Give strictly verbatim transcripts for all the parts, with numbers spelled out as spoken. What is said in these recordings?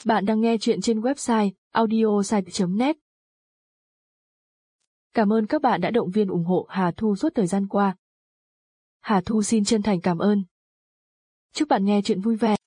Bạn đang nghe chuyện trên website audiosite chấm net. Cảm ơn các bạn đã động viên ủng hộ Hà Thu suốt thời gian qua. Hà Thu xin chân thành cảm ơn. Chúc bạn nghe chuyện vui vẻ.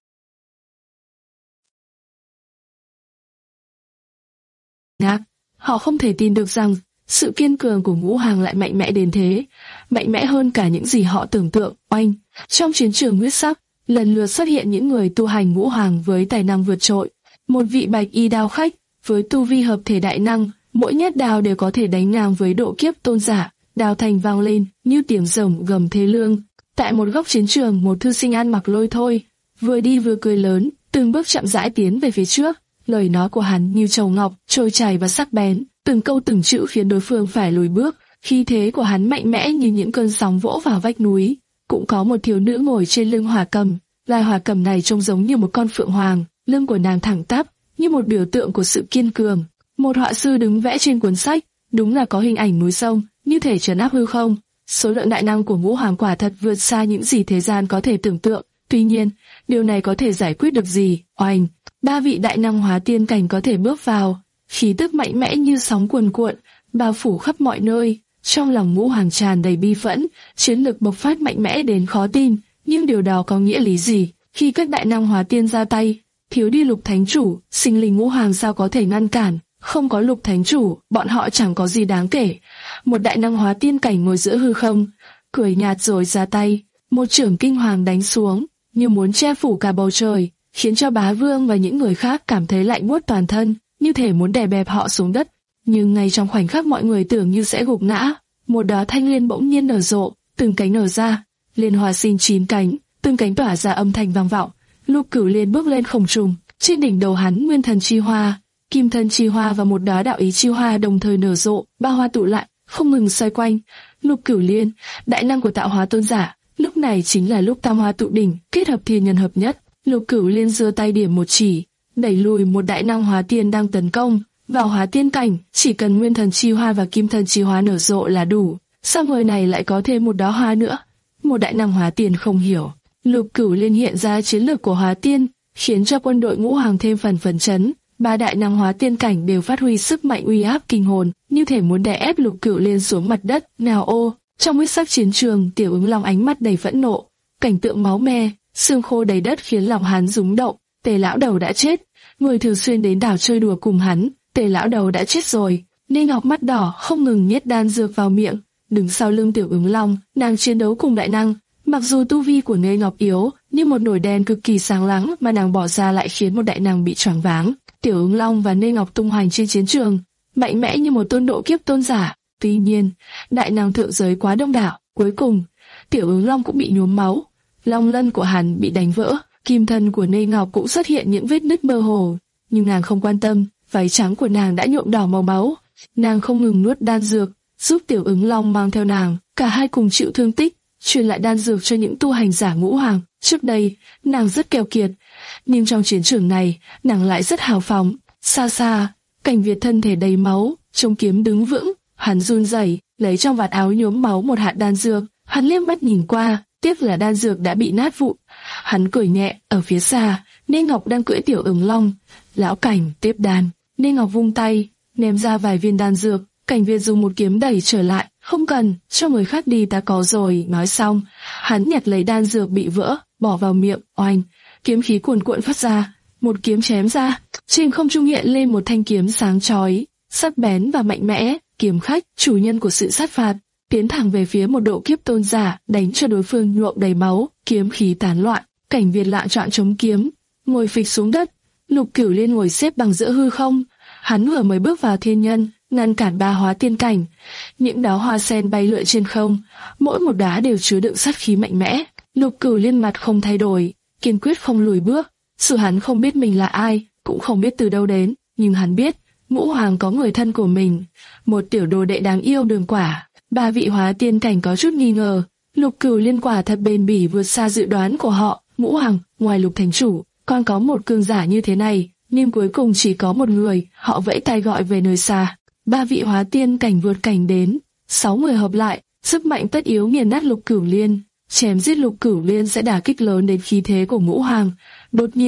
Ngạc, họ không thể tin được rằng sự kiên cường của Ngũ Hoàng lại mạnh mẽ đến thế, mạnh mẽ hơn cả những gì họ tưởng tượng. Oanh, trong chiến trường huyết sắc, lần lượt xuất hiện những người tu hành Ngũ Hoàng với tài năng vượt trội. Một vị bạch y đao khách với tu vi hợp thể đại năng, mỗi nhát đao đều có thể đánh ngang với độ kiếp tôn giả. Đao thành vang lên như tiếng rồng gầm thê lương. Tại một góc chiến trường, một thư sinh ăn mặc lôi thôi, vừa đi vừa cười lớn, từng bước chậm rãi tiến về phía trước. Lời nói của hắn như châu ngọc, trôi chảy và sắc bén, từng câu từng chữ khiến đối phương phải lùi bước. Khí thế của hắn mạnh mẽ như những cơn sóng vỗ vào vách núi. Cũng có một thiếu nữ ngồi trên lưng hỏa cầm. Loài hỏa cầm này trông giống như một con phượng hoàng, lưng của nàng thẳng tắp, như một biểu tượng của sự kiên cường. Một họa sư đứng vẽ trên cuốn sách, đúng là có hình ảnh núi sông, như thể trấn áp hư không. Số lượng đại năng của Ngũ Hoàng quả thật vượt xa những gì thế gian có thể tưởng tượng. Tuy nhiên, điều này có thể giải quyết được gì? Oanh! Ba vị đại năng hóa tiên cảnh có thể bước vào, khí tức mạnh mẽ như sóng cuồn cuộn, bao phủ khắp mọi nơi. Trong lòng Ngũ Hoàng tràn đầy bi phẫn, chiến lực bộc phát mạnh mẽ đến khó tin. Nhưng điều đó có nghĩa lý gì? Khi các đại năng hóa tiên ra tay, thiếu đi Lục Thánh Chủ, sinh linh Ngũ Hoàng sao có thể ngăn cản? Không có Lục Thánh Chủ, bọn họ chẳng có gì đáng kể. Một đại năng hóa tiên cảnh ngồi giữa hư không, cười nhạt rồi ra tay, một chưởng kinh hoàng đánh xuống, như muốn che phủ cả bầu trời, khiến cho Bá Vương và những người khác cảm thấy lạnh buốt toàn thân, như thể muốn đè bẹp họ xuống đất. Nhưng ngay trong khoảnh khắc mọi người tưởng như sẽ gục ngã, một đóa thanh liên bỗng nhiên nở rộ, từng cánh nở ra, liên hoa sinh chín cánh, từng cánh tỏa ra âm thanh vang vọng. Lục Cửu Liên bước lên không trung, trên đỉnh đầu hắn nguyên thần chi hoa, kim thân chi hoa và một đóa đạo ý chi hoa đồng thời nở rộ, ba hoa tụ lại, không ngừng xoay quanh. Lục Cửu Liên, đại năng của tạo hóa tôn giả, lúc này chính là lúc tam hoa tụ đỉnh, kết hợp thiên nhân hợp nhất. Lục Cửu Liên giơ tay điểm một chỉ, đẩy lùi một đại năng hóa tiên đang tấn công. Vào hóa tiên cảnh, chỉ cần nguyên thần chi hoa và kim thân chi hoa nở rộ là đủ. Sao người này lại có thêm một đóa hoa nữa? Một đại năng hóa tiên không hiểu. Lục Cửu Liên hiện ra chiến lược của hóa tiên, khiến cho quân đội Ngũ Hoàng thêm phần phấn chấn. Ba đại năng hóa tiên cảnh đều phát huy sức mạnh uy áp kinh hồn, như thể muốn đè ép Lục Cửu Liên xuống mặt đất. Nào ô, trong huyết sắc chiến trường, Tiểu Ứng Long ánh mắt đầy phẫn nộ, cảnh tượng máu me, xương khô đầy đất khiến lòng hắn rúng động. Tề lão đầu đã chết, người thường xuyên đến đảo chơi đùa cùng hắn, Tề lão đầu đã chết rồi. Nê Ngọc mắt đỏ không ngừng nhét đan dược vào miệng, đứng sau lưng Tiểu Ứng Long, nàng chiến đấu cùng đại năng. Mặc dù tu vi của Nê Ngọc yếu, nhưng một nổi đèn cực kỳ sáng láng mà nàng bỏ ra lại khiến một đại năng bị choáng váng. Tiểu Ứng Long và Nê Ngọc tung hoành trên chiến trường, mạnh mẽ như một tôn độ kiếp tôn giả. Tuy nhiên, đại năng thượng giới quá đông đảo, cuối cùng, Tiểu Ứng Long cũng bị nhuốm máu. Long lân của hắn bị đánh vỡ, kim thân của Nê Ngọc cũng xuất hiện những vết nứt mơ hồ. Nhưng nàng không quan tâm, váy trắng của nàng đã nhuộm đỏ màu máu. Nàng không ngừng nuốt đan dược, giúp Tiểu Ứng Long mang theo nàng. Cả hai cùng chịu thương tích, truyền lại đan dược cho những tu hành giả Ngũ Hoàng. Trước đây, nàng rất keo kiệt, nhưng trong chiến trường này, nàng lại rất hào phóng. Xa xa, Cảnh Việt thân thể đầy máu, chống kiếm đứng vững, hắn run rẩy, lấy trong vạt áo nhuốm máu một hạt đan dược, hắn liếc mắt nhìn qua, tiếc là đan dược đã bị nát vụn. Hắn cười nhẹ, ở phía xa, Nê Ngọc đang cưỡi Tiểu Ứng Long. Lão Cảnh, tiếp đan. Nê Ngọc vung tay, ném ra vài viên đan dược. Cảnh Việt dùng một kiếm đẩy trở lại, không cần, cho người khác đi, ta có rồi. Nói xong, hắn nhặt lấy đan dược bị vỡ, bỏ vào miệng. Oanh, kiếm khí cuồn cuộn phát ra, một kiếm chém ra, trên không trung hiện lên một thanh kiếm sáng chói, sắc bén và mạnh mẽ. Kiếm khách, chủ nhân của sự sát phạt, tiến thẳng về phía một độ kiếp tôn giả, đánh cho đối phương nhuộm đầy máu, kiếm khí tán loạn. Cảnh Việt lạng chọn chống kiếm, ngồi phịch xuống đất. Lục Cửu Liên ngồi xếp bằng giữa hư không, hắn vừa mới bước vào thiên nhân, ngăn cản ba hóa tiên cảnh. Những đóa hoa sen bay lượn trên không, mỗi một đóa đều chứa đựng sát khí mạnh mẽ. Lục Cửu Liên mặt không thay đổi, kiên quyết không lùi bước. Dù hắn không biết mình là ai, cũng không biết từ đâu đến, nhưng hắn biết Ngũ Hoàng có người thân của mình, một tiểu đồ đệ đáng yêu Đường Quả. Ba vị hóa tiên cảnh có chút nghi ngờ, Lục Cửu Liên quả thật bền bỉ vượt xa dự đoán của họ. Ngũ Hoàng, ngoài Lục Thánh Chủ, còn có một cường giả như thế này, nhưng cuối cùng chỉ có một người. Họ vẫy tay gọi về nơi xa. Ba vị hóa tiên cảnh vượt cảnh đến, sáu người hợp lại, sức mạnh tất yếu nghiền nát Lục Cửu Liên. Chém giết Lục Cửu Liên sẽ đả kích lớn đến khí thế của Ngũ Hoàng. Đột nhiên,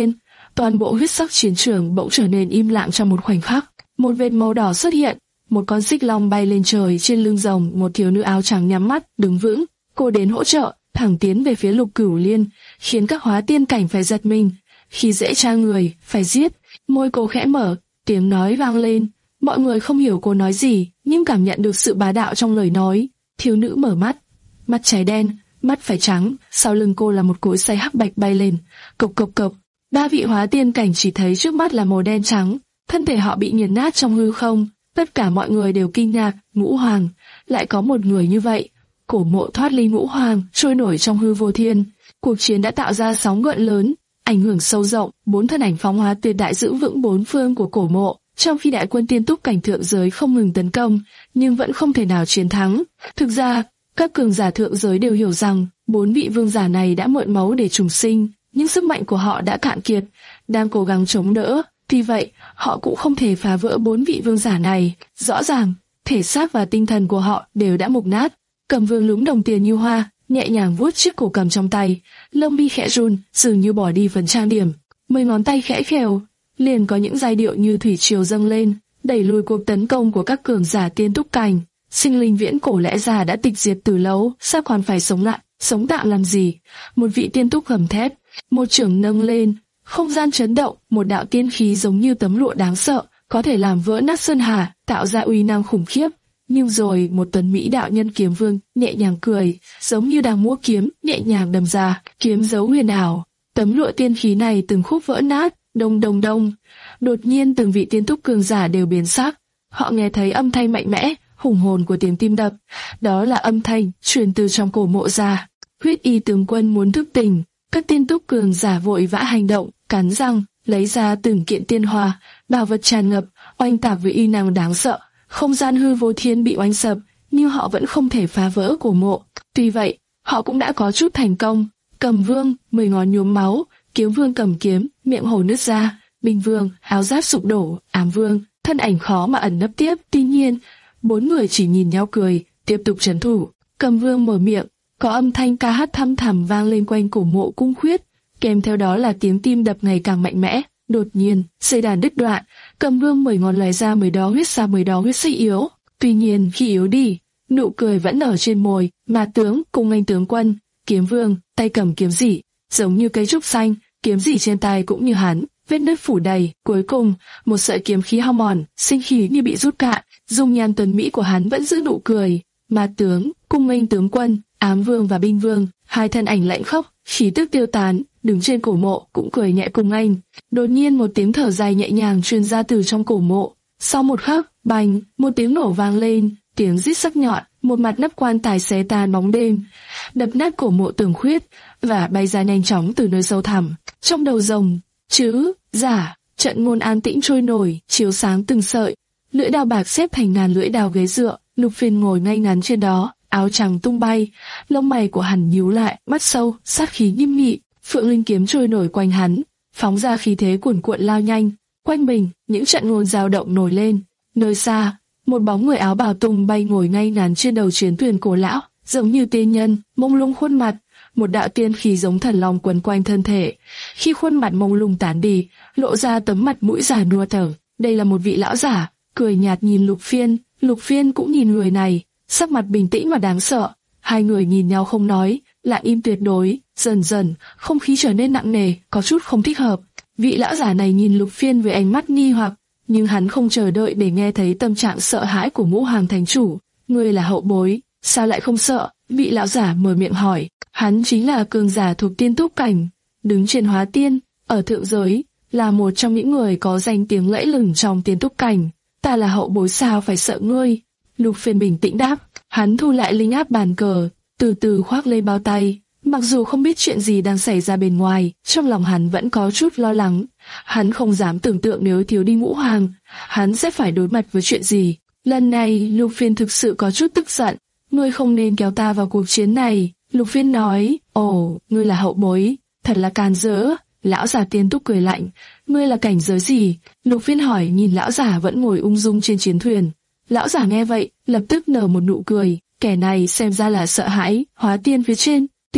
toàn bộ huyết sắc chiến trường bỗng trở nên im lặng trong một khoảnh khắc. Một vệt màu đỏ xuất hiện, một con xích long bay lên trời trên lưng rồng, một thiếu nữ áo trắng nhắm mắt, đứng vững. Cô đến hỗ trợ, thẳng tiến về phía Lục Cửu Liên, khiến các hóa tiên cảnh phải giật mình. Khi dễ tra người, phải giết. Môi cô khẽ mở, tiếng nói vang lên. Mọi người không hiểu cô nói gì, nhưng cảm nhận được sự bá đạo trong lời nói. Thiếu nữ mở mắt, mắt trái đen, mắt phải trắng, sau lưng cô là một cối xay hắc bạch bay lên, cộc cộc cộc. Ba vị hóa tiên cảnh chỉ thấy trước mắt là màu đen trắng, thân thể họ bị nghiền nát trong hư không. Tất cả mọi người đều kinh ngạc, Ngũ Hoàng, lại có một người như vậy. Cổ mộ thoát ly Ngũ Hoàng, trôi nổi trong hư vô thiên. Cuộc chiến đã tạo ra sóng gợn lớn, ảnh hưởng sâu rộng. Bốn thân ảnh phóng hóa tuyệt đại giữ vững bốn phương của cổ mộ, trong khi đại quân tiên túc cảnh thượng giới không ngừng tấn công, nhưng vẫn không thể nào chiến thắng. Thực ra, các cường giả thượng giới đều hiểu rằng bốn vị vương giả này đã mượn máu để trùng sinh, nhưng sức mạnh của họ đã cạn kiệt, đang cố gắng chống đỡ. Tuy vậy, họ cũng không thể phá vỡ bốn vị vương giả này. Rõ ràng, thể xác và tinh thần của họ đều đã mục nát. Cầm Vương lúm đồng tiền như hoa, nhẹ nhàng vuốt chiếc cổ cầm trong tay, lông mi khẽ run, dường như bỏ đi phần trang điểm. Mười ngón tay khẽ khều, liền có những giai điệu như thủy triều dâng lên, đẩy lùi cuộc tấn công của các cường giả tiên túc cảnh. Sinh linh viễn cổ lẽ ra đã tịch diệt từ lâu, sao còn phải sống lại, sống tạm làm gì? Một vị tiên túc gầm thét, một chưởng nâng lên, không gian chấn động, một đạo tiên khí giống như tấm lụa đáng sợ, có thể làm vỡ nát sơn hà, tạo ra uy năng khủng khiếp. Nhưng rồi một tuấn mỹ đạo nhân kiếm vương nhẹ nhàng cười, giống như đang múa kiếm, nhẹ nhàng đâm ra, kiếm dấu huyền ảo. Tấm lụa tiên khí này từng khúc vỡ nát, đông đông đông. Đột nhiên từng vị tiên túc cường giả đều biến sắc, họ nghe thấy âm thanh mạnh mẽ, hùng hồn của tiếng tim đập. Đó là âm thanh truyền từ trong cổ mộ ra. Huyết y tướng quân muốn thức tỉnh, các tiên túc cường giả vội vã hành động, cắn răng, lấy ra từng kiện tiên hoa, bảo vật tràn ngập, oanh tạc với uy năng đáng sợ. Không gian hư vô thiên bị oanh sập, nhưng họ vẫn không thể phá vỡ cổ mộ. Tuy vậy, họ cũng đã có chút thành công. Cầm Vương, mười ngón nhuốm máu, Kiếm Vương cầm kiếm, miệng hổ nứt ra, Binh Vương, áo giáp sụp đổ, Ám Vương, thân ảnh khó mà ẩn nấp tiếp. Tuy nhiên, bốn người chỉ nhìn nhau cười, tiếp tục trấn thủ. Cầm Vương mở miệng, có âm thanh ca hát thăm thẳm vang lên quanh cổ mộ cung khuyết, kèm theo đó là tiếng tim đập ngày càng mạnh mẽ. Đột nhiên, dây đàn đứt đoạn, Cầm Vương mười ngón lóe ra mười đó huyết xa mười đó huyết xích yếu. Tuy nhiên khi yếu đi, nụ cười vẫn ở trên môi. Mà tướng cùng anh tướng quân, Kiếm Vương tay cầm kiếm rỉ, giống như cây trúc xanh, kiếm rỉ trên tay cũng như hắn, vết nứt phủ đầy. Cuối cùng, một sợi kiếm khí hao mòn, sinh khí như bị rút cạn. Dung nhan tuấn mỹ của hắn vẫn giữ nụ cười. Mà tướng cùng anh tướng quân, Ám Vương và Binh Vương, hai thân ảnh lạnh khốc, khí tức tiêu tán, đứng trên cổ mộ cũng cười nhẹ cùng anh. Đột nhiên một tiếng thở dài nhẹ nhàng truyền ra từ trong cổ mộ. Sau một khắc, bành, một tiếng nổ vang lên, tiếng rít sắc nhọn, một mặt nắp quan tài xé tan bóng đêm, đập nát cổ mộ tường khuyết và bay ra nhanh chóng từ nơi sâu thẳm. Trong đầu rồng, chữ giả, trận ngôn an tĩnh trôi nổi, chiếu sáng từng sợi. Lưỡi đao bạc xếp thành ngàn lưỡi đao ghế dựa, Lục Phiên ngồi ngay ngắn trên đó, áo trắng tung bay, lông mày của hắn nhíu lại, mắt sâu, sát khí nghiêm nghị. Phượng linh kiếm trôi nổi quanh hắn, phóng ra khí thế cuồn cuộn lao nhanh. Quanh mình, những trận ngôn dao động nổi lên. Nơi xa, một bóng người áo bào tung bay ngồi ngay ngắn trên đầu chiến thuyền cổ lão, giống như tiên nhân, mông lung khuôn mặt, một đạo tiên khí giống thần long quấn quanh thân thể. Khi khuôn mặt mông lung tán đi, lộ ra tấm mặt mũi già nua thở. Đây là một vị lão giả, cười nhạt nhìn Lục Phiên. Lục Phiên cũng nhìn người này, sắc mặt bình tĩnh và đáng sợ. Hai người nhìn nhau không nói, lặng im tuyệt đối. Dần dần, không khí trở nên nặng nề, có chút không thích hợp. Vị lão giả này nhìn Lục Phiên với ánh mắt nghi hoặc, nhưng hắn không chờ đợi để nghe thấy tâm trạng sợ hãi của Ngũ Hoàng thành chủ. Ngươi là hậu bối, sao lại không sợ? Vị lão giả mở miệng hỏi. Hắn chính là cường giả thuộc tiên túc cảnh, đứng trên hóa tiên, ở thượng giới, là một trong những người có danh tiếng lẫy lừng trong tiên túc cảnh. Ta là hậu bối sao phải sợ ngươi? Lục Phiên bình tĩnh đáp. Hắn thu lại linh áp bàn cờ, từ từ khoác lên bao tay. Mặc dù không biết chuyện gì đang xảy ra bên ngoài, trong lòng hắn vẫn có chút lo lắng. Hắn không dám tưởng tượng nếu thiếu đi Ngũ Hoàng, hắn sẽ phải đối mặt với chuyện gì. Lần này, Lục Phiên thực sự có chút tức giận. Ngươi không nên kéo ta vào cuộc chiến này. Lục Phiên nói. Ồ, ngươi là hậu bối, thật là can dỡ. Lão giả tiên túc cười lạnh. Ngươi là cảnh giới gì? Lục Phiên hỏi nhìn lão giả vẫn ngồi ung dung trên chiến thuyền. Lão giả nghe vậy, lập tức nở một nụ cười. Kẻ này xem ra là sợ hãi, hóa tiên phía trên. Tiên túc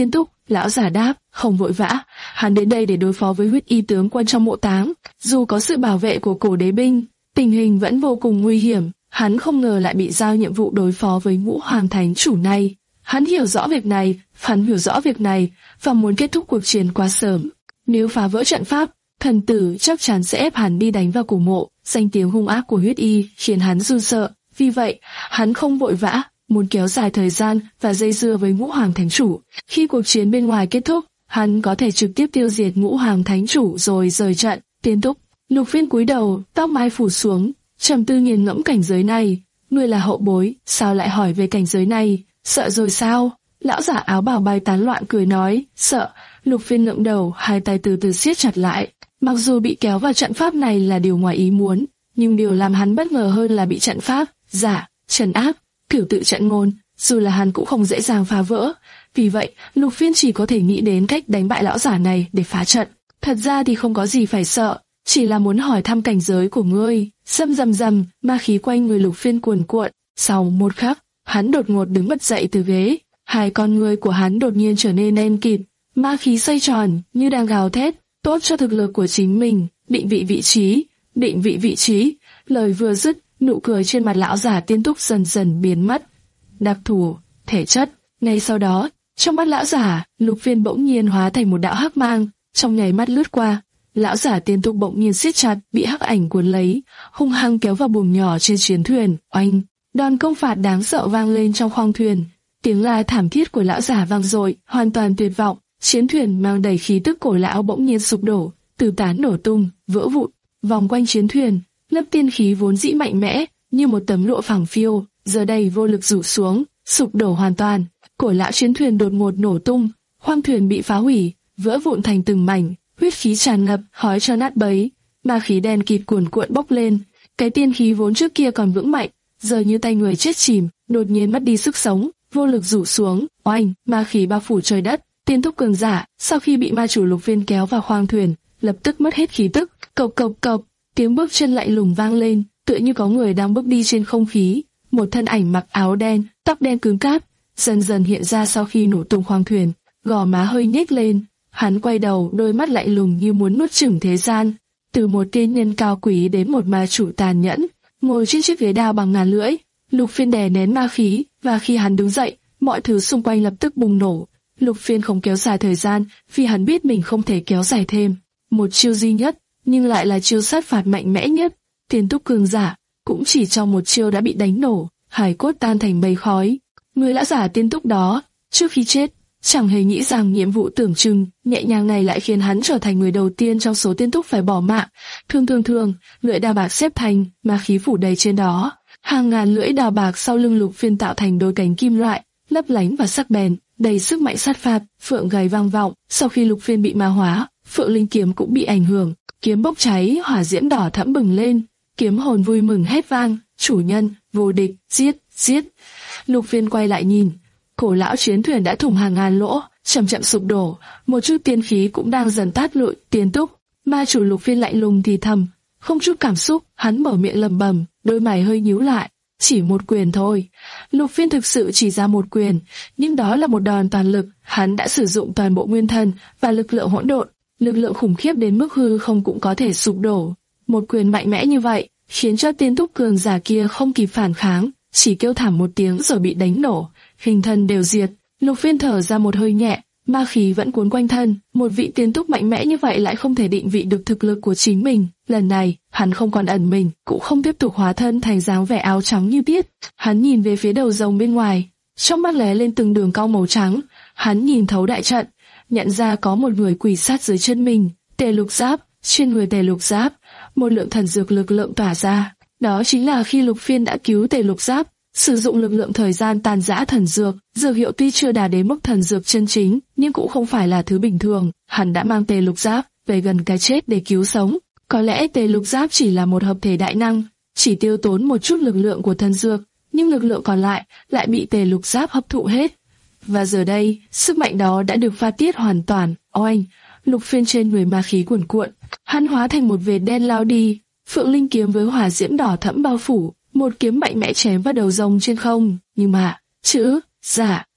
Lão giả đáp, không vội vã, hắn đến đây để đối phó với huyết y tướng quân trong mộ táng. Dù có sự bảo vệ của cổ đế binh, tình hình vẫn vô cùng nguy hiểm. Hắn không ngờ lại bị giao nhiệm vụ đối phó với Ngũ Hoàng Thánh Chủ này. Hắn hiểu rõ việc này, hắn hiểu rõ việc này và muốn kết thúc cuộc chiến quá sớm. Nếu phá vỡ trận pháp, thần tử chắc chắn sẽ ép hắn đi đánh vào cổ mộ. Danh tiếng hung ác của huyết y khiến hắn run sợ. Vì vậy, hắn không vội vã, muốn kéo dài thời gian và dây dưa với Ngũ Hoàng Thánh Chủ. Khi cuộc chiến bên ngoài kết thúc, hắn có thể trực tiếp tiêu diệt Ngũ Hoàng Thánh Chủ rồi rời trận. Tiên Túc, Lục Phiên cúi đầu, tóc mai phủ xuống, trầm tư nghiền ngẫm cảnh giới này. Ngươi là hậu bối, sao lại hỏi về cảnh giới này? Sợ rồi sao? Lão giả áo bào bay tán loạn cười nói, sợ. Lục Phiên ngẩng đầu, hai tay từ từ siết chặt lại. Mặc dù bị kéo vào trận pháp này là điều ngoài ý muốn, nhưng điều làm hắn bất ngờ hơn là bị trận pháp giả trấn áp, cửu tự trận ngôn, dù là hắn cũng không dễ dàng phá vỡ. Vì vậy, Lục Phiên chỉ có thể nghĩ đến cách đánh bại lão giả này để phá trận. Thật ra thì không có gì phải sợ, chỉ là muốn hỏi thăm cảnh giới của ngươi. Rầm rầm rầm, ma khí quanh người Lục Phiên cuồn cuộn. Sau một khắc, hắn đột ngột đứng bật dậy từ ghế, hai con ngươi của hắn đột nhiên trở nên đen kịt, ma khí xoay tròn như đang gào thét, tốt cho thực lực của chính mình. Định vị vị trí, định vị vị trí. Lời vừa dứt, nụ cười trên mặt lão giả Tiên Túc dần dần biến mất. Đặc thù, thể chất. Ngay sau đó, trong mắt lão giả, Lục Phiên bỗng nhiên hóa thành một đạo hắc mang, trong nháy mắt lướt qua. Lão giả Tiên Túc bỗng nhiên siết chặt, bị hắc ảnh cuốn lấy, hung hăng kéo vào buồng nhỏ trên chiến thuyền. Oanh! Đòn công phạt đáng sợ vang lên trong khoang thuyền. Tiếng la thảm thiết của lão giả vang dội, hoàn toàn tuyệt vọng. Chiến thuyền mang đầy khí tức cổ lão bỗng nhiên sụp đổ, từ tán nổ tung, vỡ vụn. Vòng quanh chiến thuyền, lớp tiên khí vốn dĩ mạnh mẽ, như một tấm lụa phẳng phiu, giờ đây vô lực rủ xuống, sụp đổ hoàn toàn. Cổ lão chiến thuyền đột ngột nổ tung, khoang thuyền bị phá hủy, vỡ vụn thành từng mảnh, huyết khí tràn ngập, hói cho nát bấy. Ma khí đen kịt cuồn cuộn bốc lên, cái tiên khí vốn trước kia còn vững mạnh, giờ như tay người chết chìm, đột nhiên mất đi sức sống, vô lực rủ xuống. Oanh! Ma khí bao phủ trời đất. Tiên Túc cường giả, sau khi bị ma chủ Lục Phiên kéo vào khoang thuyền, lập tức mất hết khí tức. Cộc cộc cộc, tiếng bước chân lạnh lùng vang lên, tựa như có người đang bước đi trên không khí. Một thân ảnh mặc áo đen, tóc đen cứng cáp, dần dần hiện ra sau khi nổ tung khoang thuyền, gò má hơi nhếch lên. Hắn quay đầu, đôi mắt lạnh lùng như muốn nuốt chửng thế gian. Từ một tiên nhân cao quý đến một ma chủ tàn nhẫn, ngồi trên chiếc ghế đao bằng ngàn lưỡi. Lục Phiên đè nén ma khí, và khi hắn đứng dậy, mọi thứ xung quanh lập tức bùng nổ. Lục Phiên không kéo dài thời gian, vì hắn biết mình không thể kéo dài thêm. Một chiêu duy nhất, nhưng lại là chiêu sát phạt mạnh mẽ nhất. Tiên Túc cường giả, cũng chỉ trong một chiêu đã bị đánh nổ, hải cốt tan thành mây khói. Người lão giả Tiên Túc đó, trước khi chết, chẳng hề nghĩ rằng nhiệm vụ tưởng chừng nhẹ nhàng này lại khiến hắn trở thành người đầu tiên trong số Tiên Túc phải bỏ mạng. Thường thường thường, lưỡi đao bạc xếp thành, ma khí phủ đầy trên đó. Hàng ngàn lưỡi đao bạc sau lưng Lục Phiên tạo thành đôi cánh kim loại, lấp lánh và sắc bén, đầy sức mạnh sát phạt. Phượng gầy vang vọng. Sau khi Lục Phiên bị ma hóa, Phượng linh kiếm cũng bị ảnh hưởng, kiếm bốc cháy, hỏa diễm đỏ thẫm bừng lên. Kiếm hồn vui mừng hét vang, chủ nhân, vô địch, giết, giết. Lục Phiên quay lại nhìn, cổ lão chiến thuyền đã thủng hàng ngàn lỗ, chậm chậm sụp đổ, một chút tiên khí cũng đang dần tát lụi. Tiên Túc, ma chủ Lục Phiên lạnh lùng thì thầm, không chút cảm xúc, hắn mở miệng lẩm bẩm, đôi mày hơi nhíu lại. Chỉ một quyền thôi. Lục Phiên thực sự chỉ ra một quyền, nhưng đó là một đòn toàn lực. Hắn đã sử dụng toàn bộ nguyên thần và lực lượng hỗn độn, lực lượng khủng khiếp đến mức hư không cũng có thể sụp đổ. Một quyền mạnh mẽ như vậy khiến cho Tiên Túc cường giả kia không kịp phản kháng, chỉ kêu thảm một tiếng rồi bị đánh nổ, hình thân đều diệt. Lục Phiên thở ra một hơi nhẹ, ma khí vẫn cuốn quanh thân. Một vị Tiên Túc mạnh mẽ như vậy lại không thể định vị được thực lực của chính mình. Lần này, hắn không còn ẩn mình, cũng không tiếp tục hóa thân thành dáng vẻ áo trắng như biết. Hắn nhìn về phía đầu rồng bên ngoài, trong mắt lóe lên từng đường cong màu trắng. Hắn nhìn thấu đại trận, nhận ra có một người quỳ sát dưới chân mình. Tề Lục Giáp. Trên người Tề Lục Giáp, một lượng thần dược lực lượng tỏa ra. Đó chính là khi Lục Phiên đã cứu Tề Lục Giáp, sử dụng lực lượng thời gian tàn giã thần dược. Dược hiệu tuy chưa đạt đến mức thần dược chân chính, nhưng cũng không phải là thứ bình thường. Hắn đã mang Tề Lục Giáp về gần cái chết để cứu sống. Có lẽ Tề Lục Giáp chỉ là một hợp thể đại năng, chỉ tiêu tốn một chút lực lượng của thần dược, nhưng lực lượng còn lại lại bị Tề Lục Giáp hấp thụ hết. Và giờ đây, sức mạnh đó đã được phát tiết hoàn toàn. Oanh! Lục Phiên trên người ma khí cuồn cuộn, hắn hóa thành một vệt đen lao đi. Phượng linh kiếm với hỏa diễm đỏ thẫm bao phủ, một kiếm mạnh mẽ chém vào đầu rồng trên không. Nhưng mà, chữ giả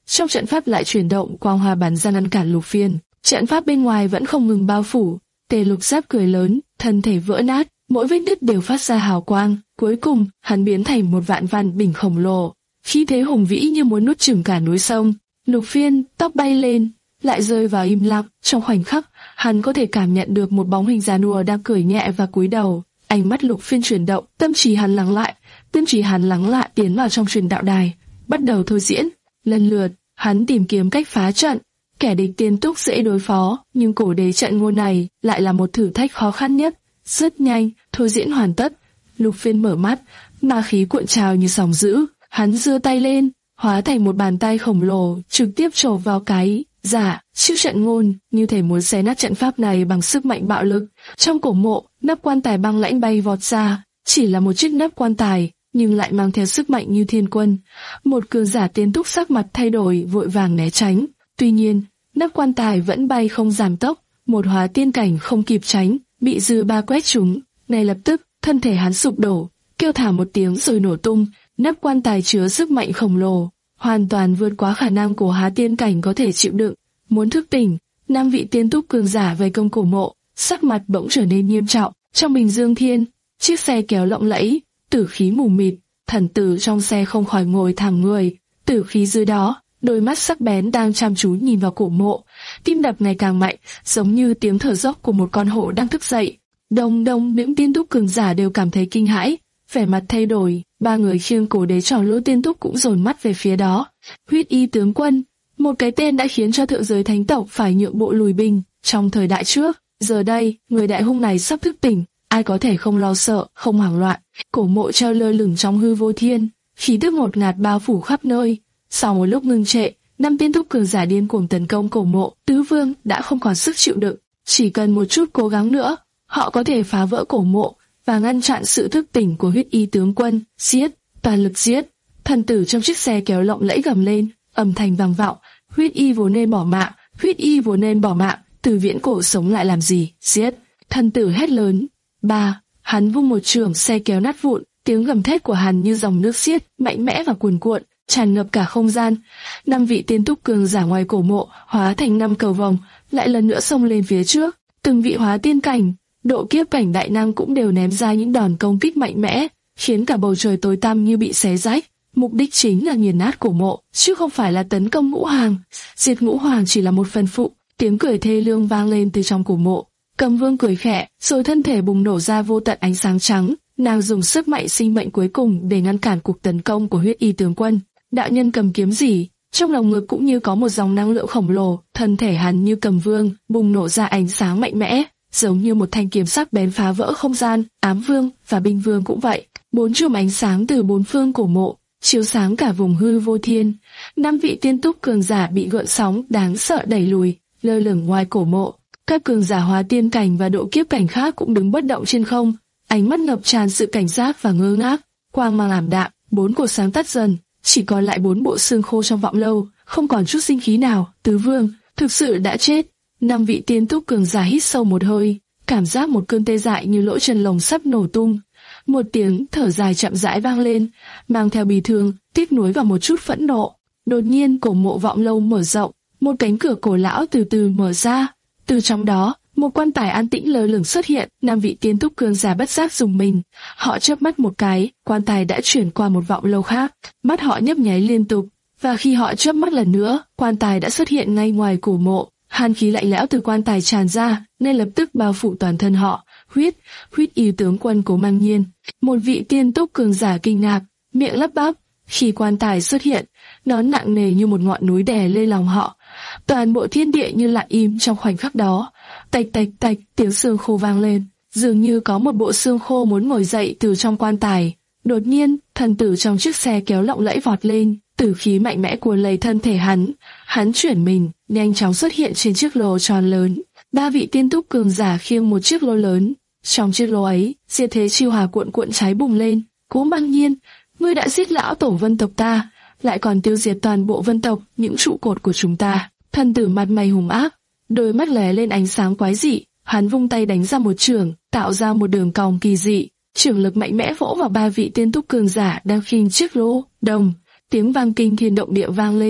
trong trận pháp lại chuyển động quang hoa bắn ra ngăn cản Lục Phiên. Trận pháp bên ngoài vẫn không ngừng bao phủ. Tề Lục Giáp cười lớn, thân thể vỡ nát, mỗi vết nứt đều phát ra hào quang. Cuối cùng, hắn biến thành một vạn văn bình khổng lồ, khí thế hùng vĩ như muốn nuốt chửng cả núi sông. Lục Phiên tóc bay lên, lại rơi vào im lặng. Trong khoảnh khắc, hắn có thể cảm nhận được một bóng hình già nua đang cười nhẹ và cúi đầu. Ánh mắt Lục Phiên chuyển động, tâm trí hắn lắng lại, tâm trí hắn lắng lại tiến vào trong truyền đạo đài, bắt đầu thôi diễn. Lần lượt, hắn tìm kiếm cách phá trận. Kẻ địch Tiên Túc dễ đối phó, nhưng cổ đế trận ngôn này lại là một thử thách khó khăn nhất. Rất nhanh, thôi diễn hoàn tất. Lục Phiên mở mắt, ma khí cuộn trào như sóng dữ. Hắn giơ tay lên, hóa thành một bàn tay khổng lồ, trực tiếp chộp vào cái giả chiếc trận ngôn, như thể muốn xé nát trận pháp này bằng sức mạnh bạo lực. Trong cổ mộ, nắp quan tài băng lãnh bay vọt ra, chỉ là một chiếc nắp quan tài, nhưng lại mang theo sức mạnh như thiên quân. Một cường giả Tiên Túc sắc mặt thay đổi, vội vàng né tránh. Tuy nhiên, nắp quan tài vẫn bay không giảm tốc, một hóa tiên cảnh không kịp tránh, bị dư ba quét trúng. Ngay lập tức, thân thể hắn sụp đổ, kêu thảm một tiếng rồi nổ tung. Nắp quan tài chứa sức mạnh khổng lồ, hoàn toàn vượt quá khả năng của hóa tiên cảnh có thể chịu đựng. Muốn thức tỉnh, năm vị Tiên Túc cường giả vây công cổ mộ, sắc mặt bỗng trở nên nghiêm trọng. Trong bình dương thiên, chiếc xe kéo lộng lẫy, tử khí mù mịt, thần tử trong xe không khỏi ngồi thẳng người. Tử khí dưới đó, đôi mắt sắc bén đang chăm chú nhìn vào cổ mộ, tim đập ngày càng mạnh, giống như tiếng thở dốc của một con hổ đang thức dậy. Đông đông, những Tiên Túc cường giả đều cảm thấy kinh hãi, vẻ mặt thay đổi. Ba người khiêng cổ đế trò lỗ Tiên Túc cũng dồn mắt về phía đó. Huyết Y tướng quân, một cái tên đã khiến cho thượng giới thánh tộc phải nhượng bộ lùi binh trong thời đại trước. Giờ đây, người đại hung này sắp thức tỉnh, ai có thể không lo sợ, không hoảng loạn. Cổ mộ treo lơ lửng trong hư vô thiên, khí tức ngột ngạt bao phủ khắp nơi. Sau một lúc ngưng trệ, năm Tiên Túc cường giả điên cuồng tấn công cổ mộ. Tứ Vương đã không còn sức chịu đựng, chỉ cần một chút cố gắng nữa, họ có thể phá vỡ cổ mộ và ngăn chặn sự thức tỉnh của Huyết Y tướng quân. Giết, toàn lực giết! Thần tử trong chiếc xe kéo lộng lẫy gầm lên, âm thanh vang vọng. Huyết Y vốn nên bỏ mạng, Huyết Y vốn nên bỏ mạng, từ viễn cổ sống lại làm gì? Giết! Thần tử hét lớn. Ba, hắn vung một chưởng, xe kéo nát vụn. Tiếng gầm thét của hắn như dòng nước xiết, mạnh mẽ và cuồn cuộn, tràn ngập cả không gian. Năm vị Tiên Túc cường giả ngoài cổ mộ hóa thành năm cầu vồng, lại lần nữa xông lên phía trước. Từng vị hóa tiên cảnh, độ kiếp cảnh đại năng cũng đều ném ra những đòn công kích mạnh mẽ, khiến cả bầu trời tối tăm như bị xé rách. Mục đích chính là nghiền nát cổ mộ, chứ không phải là tấn công Ngũ Hoàng. Diệt Ngũ Hoàng chỉ là một phần phụ. Tiếng cười thê lương vang lên từ trong cổ mộ. Cầm Vương cười khẽ, rồi thân thể bùng nổ ra vô tận ánh sáng trắng. Nàng dùng sức mạnh sinh mệnh cuối cùng để ngăn cản cuộc tấn công của Huyết Y tướng quân. Đạo nhân cầm kiếm gì, trong lòng ngực cũng như có một dòng năng lượng khổng lồ. Thân thể hắn như Cầm Vương bùng nổ ra ánh sáng mạnh mẽ, giống như một thanh kiếm sắc bén phá vỡ không gian. Ám Vương và Binh Vương cũng vậy. Bốn chùm ánh sáng từ bốn phương cổ mộ chiếu sáng cả vùng hư vô thiên. Năm vị Tiên Túc cường giả bị gợn sóng đáng sợ đẩy lùi, lơ lửng ngoài cổ mộ. Các cường giả hóa tiên cảnh và độ kiếp cảnh khác cũng đứng bất động trên không, ánh mắt ngập tràn sự cảnh giác và ngơ ngác. Quang mang ảm đạm, bốn cột sáng tắt dần, chỉ còn lại bốn bộ xương khô trong vọng lâu, không còn chút sinh khí nào. Tứ Vương thực sự đã chết. Năm vị Tiên Túc cường giả hít sâu một hơi, cảm giác một cơn tê dại như lỗ chân lồng sắp nổ tung. Một tiếng thở dài chậm rãi vang lên, mang theo bi thương, tiếc nuối và một chút phẫn nộ. Đột nhiên cổ mộ vọng lâu mở rộng, một cánh cửa cổ lão từ từ mở ra. Từ trong đó, một quan tài an tĩnh lơ lửng xuất hiện. Năm vị Tiên Túc cường giả bất giác dùng mình, họ chớp mắt một cái, quan tài đã chuyển qua một vọng lâu khác. Mắt họ nhấp nháy liên tục, và khi họ chớp mắt lần nữa, quan tài đã xuất hiện ngay ngoài cổ mộ. Hàn khí lạnh lẽo từ quan tài tràn ra, nên lập tức bao phủ toàn thân họ. Huyết, Huyết Y tướng quân Cố Mang Nhiên. Một vị Tiên Túc cường giả kinh ngạc, miệng lắp bắp. Khi quan tài xuất hiện, nó nặng nề như một ngọn núi đè lên lòng họ. Toàn bộ thiên địa như lặng im trong khoảnh khắc đó. Tạch tạch tạch, tiếng xương khô vang lên, dường như có một bộ xương khô muốn ngồi dậy từ trong quan tài. Đột nhiên, thần tử trong chiếc xe kéo lộng lẫy vọt lên, tử khí mạnh mẽ cuốn lấy thân thể hắn. Hắn chuyển mình, nhanh chóng xuất hiện trên chiếc lô tròn lớn. Ba vị Tiên Túc cường giả khiêng một chiếc lô lớn. Trong chiếc lô ấy, diệt thế chiêu hỏa cuộn cuộn cháy bùng lên. Cố Mang Nhiên, ngươi đã giết lão tổ Vân tộc ta, lại còn tiêu diệt toàn bộ Vân tộc, những trụ cột của chúng ta. Thần tử mặt mày hùng ác, đôi mắt lóe lên ánh sáng quái dị. Hắn vung tay đánh ra một chưởng, tạo ra một đường cong kỳ dị. Chưởng lực mạnh mẽ vỗ vào ba vị Tiên Túc cường giả đang khiêng chiếc lô. Đồng, tiếng vang kinh thiên động địa vang lên,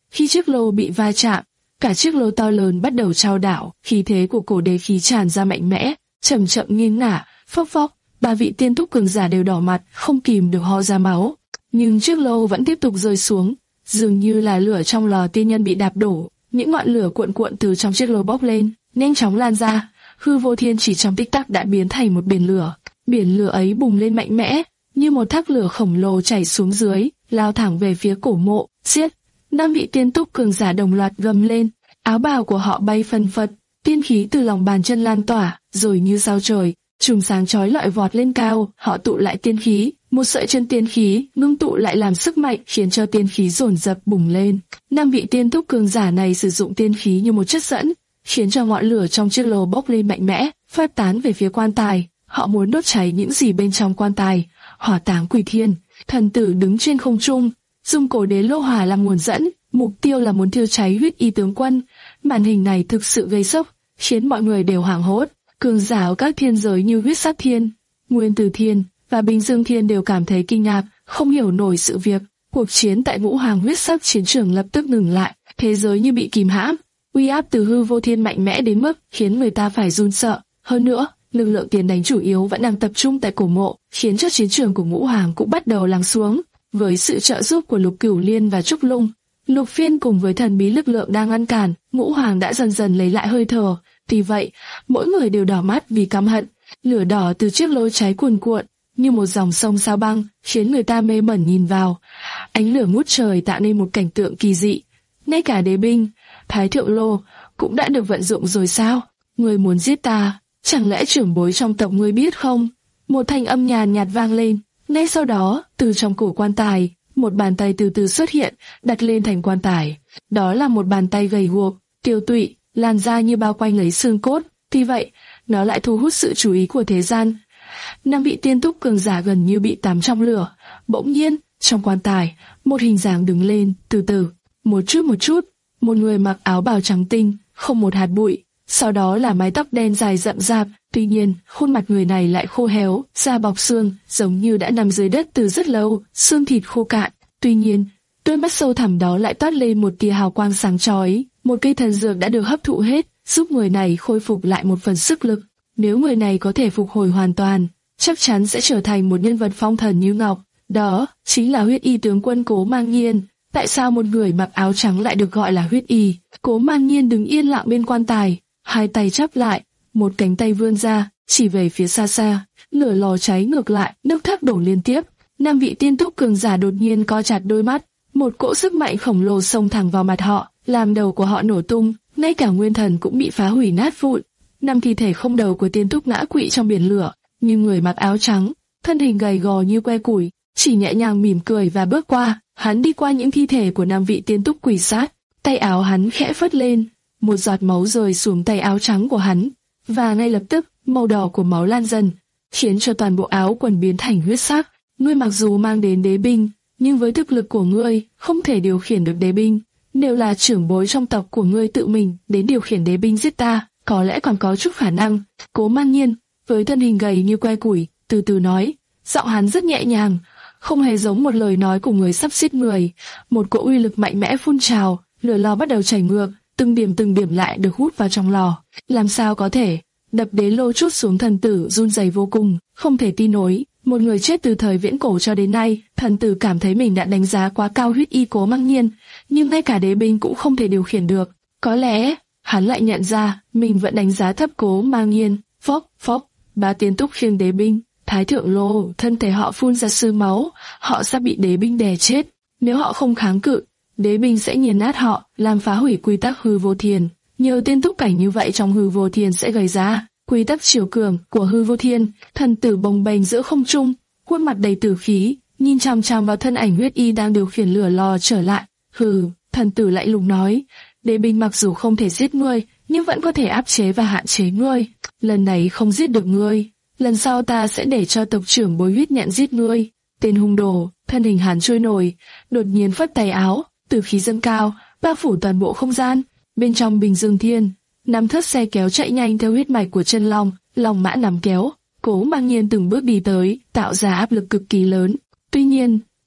Khi chiếc lô bị va chạm, cả chiếc lô to lớn bắt đầu chao đảo, khí thế của cổ đế khí tràn ra mạnh mẽ, chậm chậm nghiêng ngả, phốc phốc, ba vị tiên túc cường giả đều đỏ mặt, không kìm được ho ra máu. Nhưng chiếc lô vẫn tiếp tục rơi xuống, dường như là lửa trong lò tiên nhân bị đạp đổ, những ngọn lửa cuộn cuộn từ trong chiếc lô bốc lên, nhanh chóng lan ra. Hư Vô Thiên chỉ trong tích tắc đã biến thành một biển lửa. Biển lửa ấy bùng lên mạnh mẽ, như một thác lửa khổng lồ chảy xuống dưới, lao thẳng về phía cổ mộ, giết. Năm vị tiên túc cường giả đồng loạt gầm lên, áo bào của họ bay phân phật, tiên khí từ lòng bàn chân lan tỏa, rồi như sao trời, chùm sáng chói lọi vọt lên cao, họ tụ lại tiên khí, một sợi chân tiên khí ngưng tụ lại làm sức mạnh, khiến cho tiên khí dồn dập bùng lên. Năm vị tiên túc cường giả này sử dụng tiên khí như một chất dẫn, khiến cho ngọn lửa trong chiếc lô bốc lên mạnh mẽ, phát tán về phía quan tài. Họ muốn đốt cháy những gì bên trong quan tài. Hỏa táng quỷ thiên, thần tử đứng trên không trung, dùng cổ đế lô hỏa làm nguồn dẫn, mục tiêu là muốn thiêu cháy huyết y tướng quân. Màn hình này thực sự gây sốc, khiến mọi người đều hoảng hốt. Cường giả ở các thiên giới như huyết sát thiên, nguyên tử thiên và bình dương thiên đều cảm thấy kinh ngạc, không hiểu nổi sự việc. Cuộc chiến tại Ngũ Hoàng huyết sắc chiến trường lập tức ngừng lại, thế giới như bị kìm hãm. Uy áp từ Hư Vô Thiên mạnh mẽ đến mức khiến người ta phải run sợ. Hơn nữa, lực lượng tiền đánh chủ yếu vẫn đang tập trung tại cổ mộ, khiến cho chiến trường của Ngũ Hoàng cũng bắt đầu lắng xuống. Với sự trợ giúp của Lục Cửu Liên và Trúc Lung, Lục Phiên cùng với thần bí lực lượng đang ngăn cản, Ngũ Hoàng đã dần dần lấy lại hơi thở. Tuy vậy, mỗi người đều đỏ mắt vì căm hận. Lửa đỏ từ chiếc lô cháy cuồn cuộn như một dòng sông sao băng, khiến người ta mê mẩn nhìn vào. Ánh lửa ngút trời tạo nên một cảnh tượng kỳ dị. Ngay cả đế binh, Thái Thượng Lô cũng đã được vận dụng rồi sao? Người muốn giết ta, chẳng lẽ trưởng bối trong tộc ngươi biết không? Một thanh âm nhàn nhạt vang lên. Ngay sau đó, từ trong cổ quan tài, một bàn tay từ từ xuất hiện, đặt lên thành quan tài. Đó là một bàn tay gầy guộc, tiêu tụy, làn da như bao quanh lấy xương cốt. Tuy vậy, nó lại thu hút sự chú ý của thế gian. Năm vị tiên túc cường giả gần như bị tắm trong lửa. Bỗng nhiên, trong quan tài, một hình dáng đứng lên, từ từ, một chút một chút. Một người mặc áo bào trắng tinh, không một hạt bụi. Sau đó là mái tóc đen dài rậm rạp. Tuy nhiên, khuôn mặt người này lại khô héo, da bọc xương, giống như đã nằm dưới đất từ rất lâu, xương thịt khô cạn. Tuy nhiên, đôi mắt sâu thẳm đó lại toát lên một tia hào quang sáng chói. Một cây thần dược đã được hấp thụ hết, giúp người này khôi phục lại một phần sức lực. Nếu người này có thể phục hồi hoàn toàn, chắc chắn sẽ trở thành một nhân vật phong thần như ngọc. Đó chính là huyết y tướng quân Cố Mang Nhiên. Tại sao một người mặc áo trắng lại được gọi là huyết y? Cố Mang Nhiên đứng yên lặng bên quan tài, hai tay chắp lại, một cánh tay vươn ra, chỉ về phía xa xa. Lửa lò cháy ngược lại, nước thác đổ liên tiếp. Năm vị tiên túc cường giả đột nhiên co chặt đôi mắt, một cỗ sức mạnh khổng lồ xông thẳng vào mặt họ, làm đầu của họ nổ tung, ngay cả nguyên thần cũng bị phá hủy nát vụn. Năm thi thể không đầu của tiên túc ngã quỵ trong biển lửa, nhưng người mặc áo trắng, thân hình gầy gò như que củi, chỉ nhẹ nhàng mỉm cười và bước qua. Hắn đi qua những thi thể của năm vị tiên túc quỳ sát, tay áo hắn khẽ phất lên, một giọt máu rơi xuống tay áo trắng của hắn, và ngay lập tức màu đỏ của máu lan dần, khiến cho toàn bộ áo quần biến thành huyết sắc. Ngươi mặc dù mang đến đế binh, nhưng với thực lực của ngươi không thể điều khiển được đế binh. Nếu là trưởng bối trong tộc của ngươi tự mình đến điều khiển đế binh giết ta, có lẽ còn có chút khả năng. Cố Mang Nhiên, với thân hình gầy như que củi, từ từ nói, giọng hắn rất nhẹ nhàng, không hề giống một lời nói của người sắp giết người. Một cỗ uy lực mạnh mẽ phun trào, lửa lò bắt đầu chảy ngược, từng điểm từng điểm lại được hút vào trong lò. Làm sao có thể? Đập đế lô trút xuống thần tử run rẩy vô cùng, không thể tin nổi. Một người chết từ thời viễn cổ cho đến nay, thần tử cảm thấy mình đã đánh giá quá cao huyết y Cố Mang Nhiên, nhưng ngay cả đế binh cũng không thể điều khiển được. Có lẽ hắn lại nhận ra mình vẫn đánh giá thấp Cố Mang Nhiên. Phốc phốc, ba tiên túc khiêng đế binh, Thái Thượng Lô, thân thể họ phun ra sương máu, họ sắp bị đế binh đè chết. Nếu họ không kháng cự, đế binh sẽ nghiền nát họ, làm phá hủy quy tắc Hư Vô Thiên. Nhiều tiên túc cảnh như vậy trong Hư Vô Thiên sẽ gây ra quy tắc chiều cường của Hư Vô Thiên. Thần tử bồng bềnh giữa không trung, khuôn mặt đầy tử khí, nhìn chằm chằm vào thân ảnh huyết y đang điều khiển lửa lò trở lại. Hừ, thần tử lạnh lùng nói, đế binh mặc dù không thể giết ngươi, nhưng vẫn có thể áp chế và hạn chế ngươi. Lần này không giết được ngươi, lần sau ta sẽ để cho tộc trưởng Bối Huyết Nhận giết ngươi. Tên hung đồ, thân hình hắn trôi nổi, đột nhiên phất tay áo, tử khí dâng cao, bao phủ toàn bộ không gian. Bên trong Bình Dương Thiên, năm thất xe kéo chạy nhanh theo huyết mạch của chân long, long mã nắm kéo. Cố Mang Nhiên từng bước đi tới, tạo ra áp lực cực kỳ lớn. Tuy nhiên,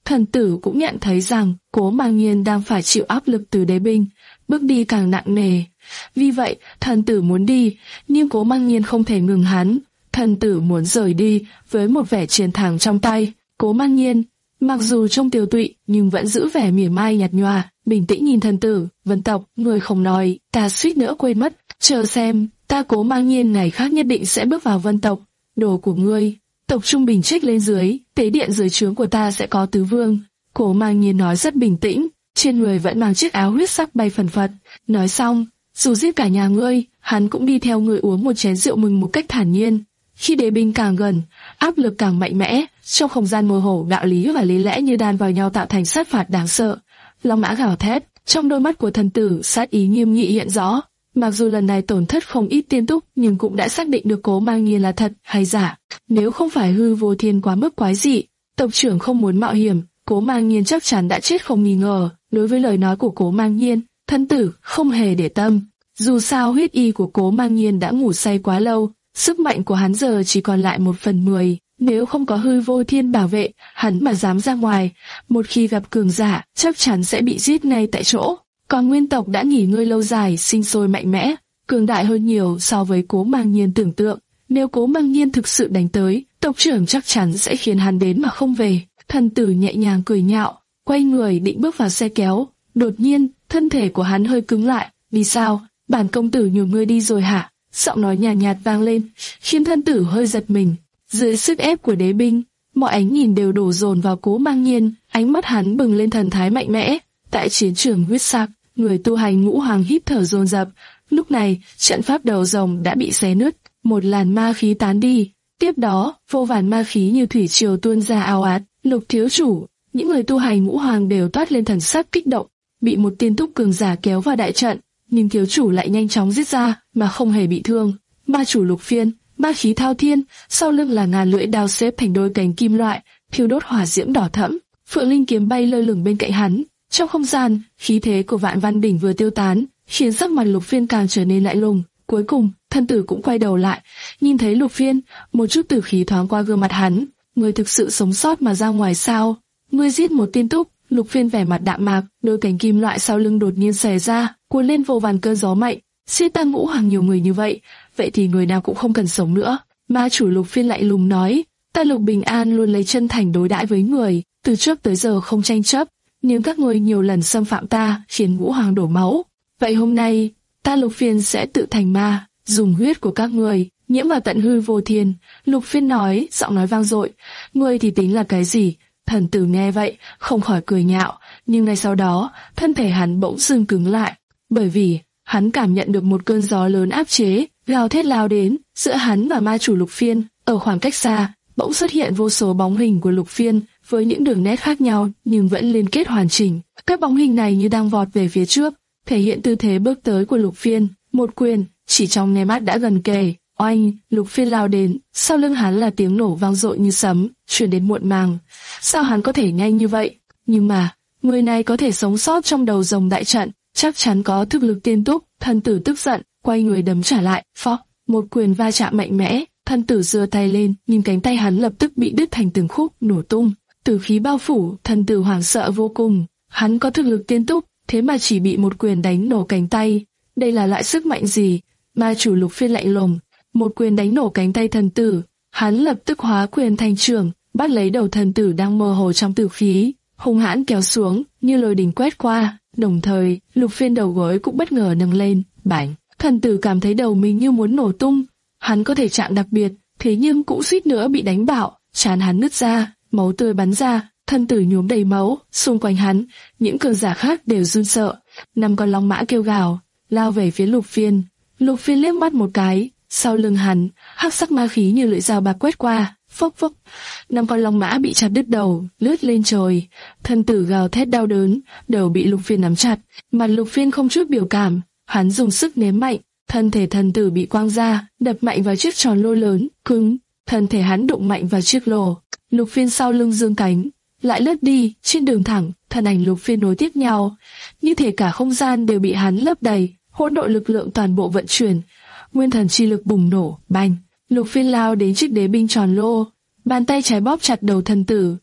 Thần tử cũng nhận thấy rằng Cố Mang Nhiên đang phải chịu áp lực từ đế binh, bước đi càng nặng nề. Vì vậy, thần tử muốn đi, nhưng Cố Mang Nhiên không thể ngừng hắn. Thần tử muốn rời đi với một vẻ chiến thắng trong tay. Cố Mang Nhiên, mặc dù trông tiều tụy nhưng vẫn giữ vẻ mỉa mai nhạt nhòa, bình tĩnh nhìn thần tử. Vân tộc, người không nói, ta suýt nữa quên mất. Chờ xem, ta Cố Mang Nhiên ngày khác nhất định sẽ bước vào Vân tộc. Đồ của ngươi, tộc trung bình trích lên dưới, tế điện dưới trướng của ta sẽ có tứ vương. Cố Mang Nhiên nói rất bình tĩnh, trên người vẫn mang chiếc áo huyết sắc bay phần phật. Nói xong, dù giết cả nhà ngươi, hắn cũng đi theo ngươi uống một chén rượu mừng một cách thản nhiên. Khi đế binh càng gần, áp lực càng mạnh mẽ, trong không gian mơ hồ đạo lý và lý lẽ như đan vào nhau tạo thành sát phạt đáng sợ. Long mã gào thét, trong đôi mắt của thần tử sát ý nghiêm nghị hiện rõ. Mặc dù lần này tổn thất không ít tiên túc, nhưng cũng đã xác định được Cố Mang Nhiên là thật hay giả. Nếu không phải hư vô thiên quá mức quái dị, tộc trưởng không muốn mạo hiểm, Cố Mang Nhiên chắc chắn đã chết không nghi ngờ. Đối với lời nói của Cố Mang Nhiên, thần tử không hề để tâm. Dù sao huyết y của Cố Mang Nhiên đã ngủ say quá lâu, sức mạnh của hắn giờ chỉ còn lại một phần mười. Nếu không có hư vô thiên bảo vệ, hắn mà dám ra ngoài, một khi gặp cường giả, chắc chắn sẽ bị giết ngay tại chỗ. Còn nguyên tộc đã nghỉ ngơi lâu dài, sinh sôi mạnh mẽ, cường đại hơn nhiều so với Cố Mang Nhiên tưởng tượng. Nếu Cố Mang Nhiên thực sự đánh tới, tộc trưởng chắc chắn sẽ khiến hắn đến mà không về. Thần tử nhẹ nhàng cười nhạo, quay người định bước vào xe kéo. Đột nhiên, thân thể của hắn hơi cứng lại. Vì sao? Bản công tử nhường ngươi đi rồi hả? Giọng nói nhàn nhạt, nhạt vang lên, khiến thân tử hơi giật mình. Dưới sức ép của đế binh, mọi ánh nhìn đều đổ dồn vào Cố Mang Nhiên, ánh mắt hắn bừng lên thần thái mạnh mẽ. Tại chiến trường huyết sắc, người tu hành ngũ hoàng hít thở dồn dập. Lúc này, trận pháp đầu rồng đã bị xé nứt, một làn ma khí tán đi. Tiếp đó, vô vàn ma khí như thủy triều tuôn ra ào ạt. Lục thiếu chủ, những người tu hành ngũ hoàng đều toát lên thần sắc kích động, bị một tiên túc cường giả kéo vào đại trận, nhưng thiếu chủ lại nhanh chóng giết ra mà không hề bị thương. Ma chủ Lục Phiên, ma khí thao thiên, sau lưng là ngàn lưỡi đao xếp thành đôi cánh kim loại, thiêu đốt hỏa diễm đỏ thẫm. Phượng Linh kiếm bay lơ lửng bên cạnh hắn. Trong không gian, khí thế của Vạn Văn đỉnh vừa tiêu tán, khiến sắc mặt Lục Phiên càng trở nên lạnh lùng. Cuối cùng, thân tử cũng quay đầu lại, nhìn thấy Lục Phiên, một chút tử khí thoáng qua gương mặt hắn. Ngươi thực sự sống sót mà ra ngoài sao? Ngươi giết một tiên túc. Lục Phiên vẻ mặt đạm mạc, đôi cánh kim loại sau lưng đột nhiên xòe ra, cuốn lên vô vàn cơn gió mạnh. Giết ta ngũ hoàng nhiều người như vậy, vậy thì người nào cũng không cần sống nữa. Ma chủ Lục Phiên lạnh lùng nói, ta Lục Bình An luôn lấy chân thành đối đãi với người, từ trước tới giờ không tranh chấp, nhưng các ngươi nhiều lần xâm phạm ta, khiến ngũ hoàng đổ máu. Vậy hôm nay, ta Lục Phiên sẽ tự thành ma, dùng huyết của các ngươi nhiễm vào tận hư vô thiên. Lục Phiên nói, giọng nói vang dội, ngươi thì tính là cái gì? Thần tử nghe vậy, không khỏi cười nhạo, nhưng ngay sau đó, thân thể hắn bỗng dưng cứng lại, bởi vì hắn cảm nhận được một cơn gió lớn áp chế, gào thét lao đến, giữa hắn và ma chủ Lục Phiên. Ở khoảng cách xa, bỗng xuất hiện vô số bóng hình của Lục Phiên, với những đường nét khác nhau nhưng vẫn liên kết hoàn chỉnh. Các bóng hình này như đang vọt về phía trước, thể hiện tư thế bước tới của Lục Phiên. Một quyền, chỉ trong nháy mắt đã gần kề. Oanh, Lục Phiên lao đến, sau lưng hắn là tiếng nổ vang dội như sấm, truyền đến muộn màng. Sao hắn có thể nhanh như vậy? Nhưng mà, người này có thể sống sót trong đầu rồng đại trận, chắc chắn có thực lực tiên túc. Thân tử tức giận, quay người đấm trả lại. Phóc, một quyền va chạm mạnh mẽ. Thân tử giơ tay lên, nhìn cánh tay hắn lập tức bị đứt thành từng khúc, nổ tung. Tử khí bao phủ, thân tử hoảng sợ vô cùng. Hắn có thực lực tiên túc, thế mà chỉ bị một quyền đánh nổ cánh tay. Đây là loại sức mạnh gì? Ma chủ Lục Phiên lạnh lùng, một quyền đánh nổ cánh tay thần tử. Hắn lập tức hóa quyền thành trường, bắt lấy đầu thần tử đang mơ hồ trong tử khí, hung hãn kéo xuống như lôi đình quét qua. Đồng thời, Lục Phiên đầu gối cũng bất ngờ nâng lên, bảnh. Thần tử cảm thấy đầu mình như muốn nổ tung. Hắn có thể trạng đặc biệt, thế nhưng cũng suýt nữa bị đánh bạo, trán hắn nứt ra, máu tươi bắn ra, thân tử nhuốm đầy máu. Xung quanh hắn, những cường giả khác đều run sợ. Năm con long mã kêu gào, lao về phía Lục Phiên. Lục Phiên liếc mắt một cái, sau lưng hắn, hắc sắc ma khí như lưỡi dao bạc quét qua, phốc phốc. Năm con long mã bị chặt đứt đầu, lướt lên trời. Thân tử gào thét đau đớn, đầu bị Lục Phiên nắm chặt. Mặt Lục Phiên không chút biểu cảm, hắn dùng sức ném mạnh, thân thể thần tử bị quăng ra, đập mạnh vào chiếc tròn lô lớn, cứng. Thân thể hắn đụng mạnh vào chiếc lô. Lục Phiên sau lưng giương cánh, lại lướt đi. Trên đường thẳng, thân ảnh Lục Phiên nối tiếp nhau, như thể cả không gian đều bị hắn lấp đầy. Hỗn độn lực lượng toàn bộ vận chuyển, nguyên thần chi lực bùng nổ, bành. Lục Phiên lao đến chiếc đế binh tròn lô, bàn tay trái bóp chặt đầu thần tử,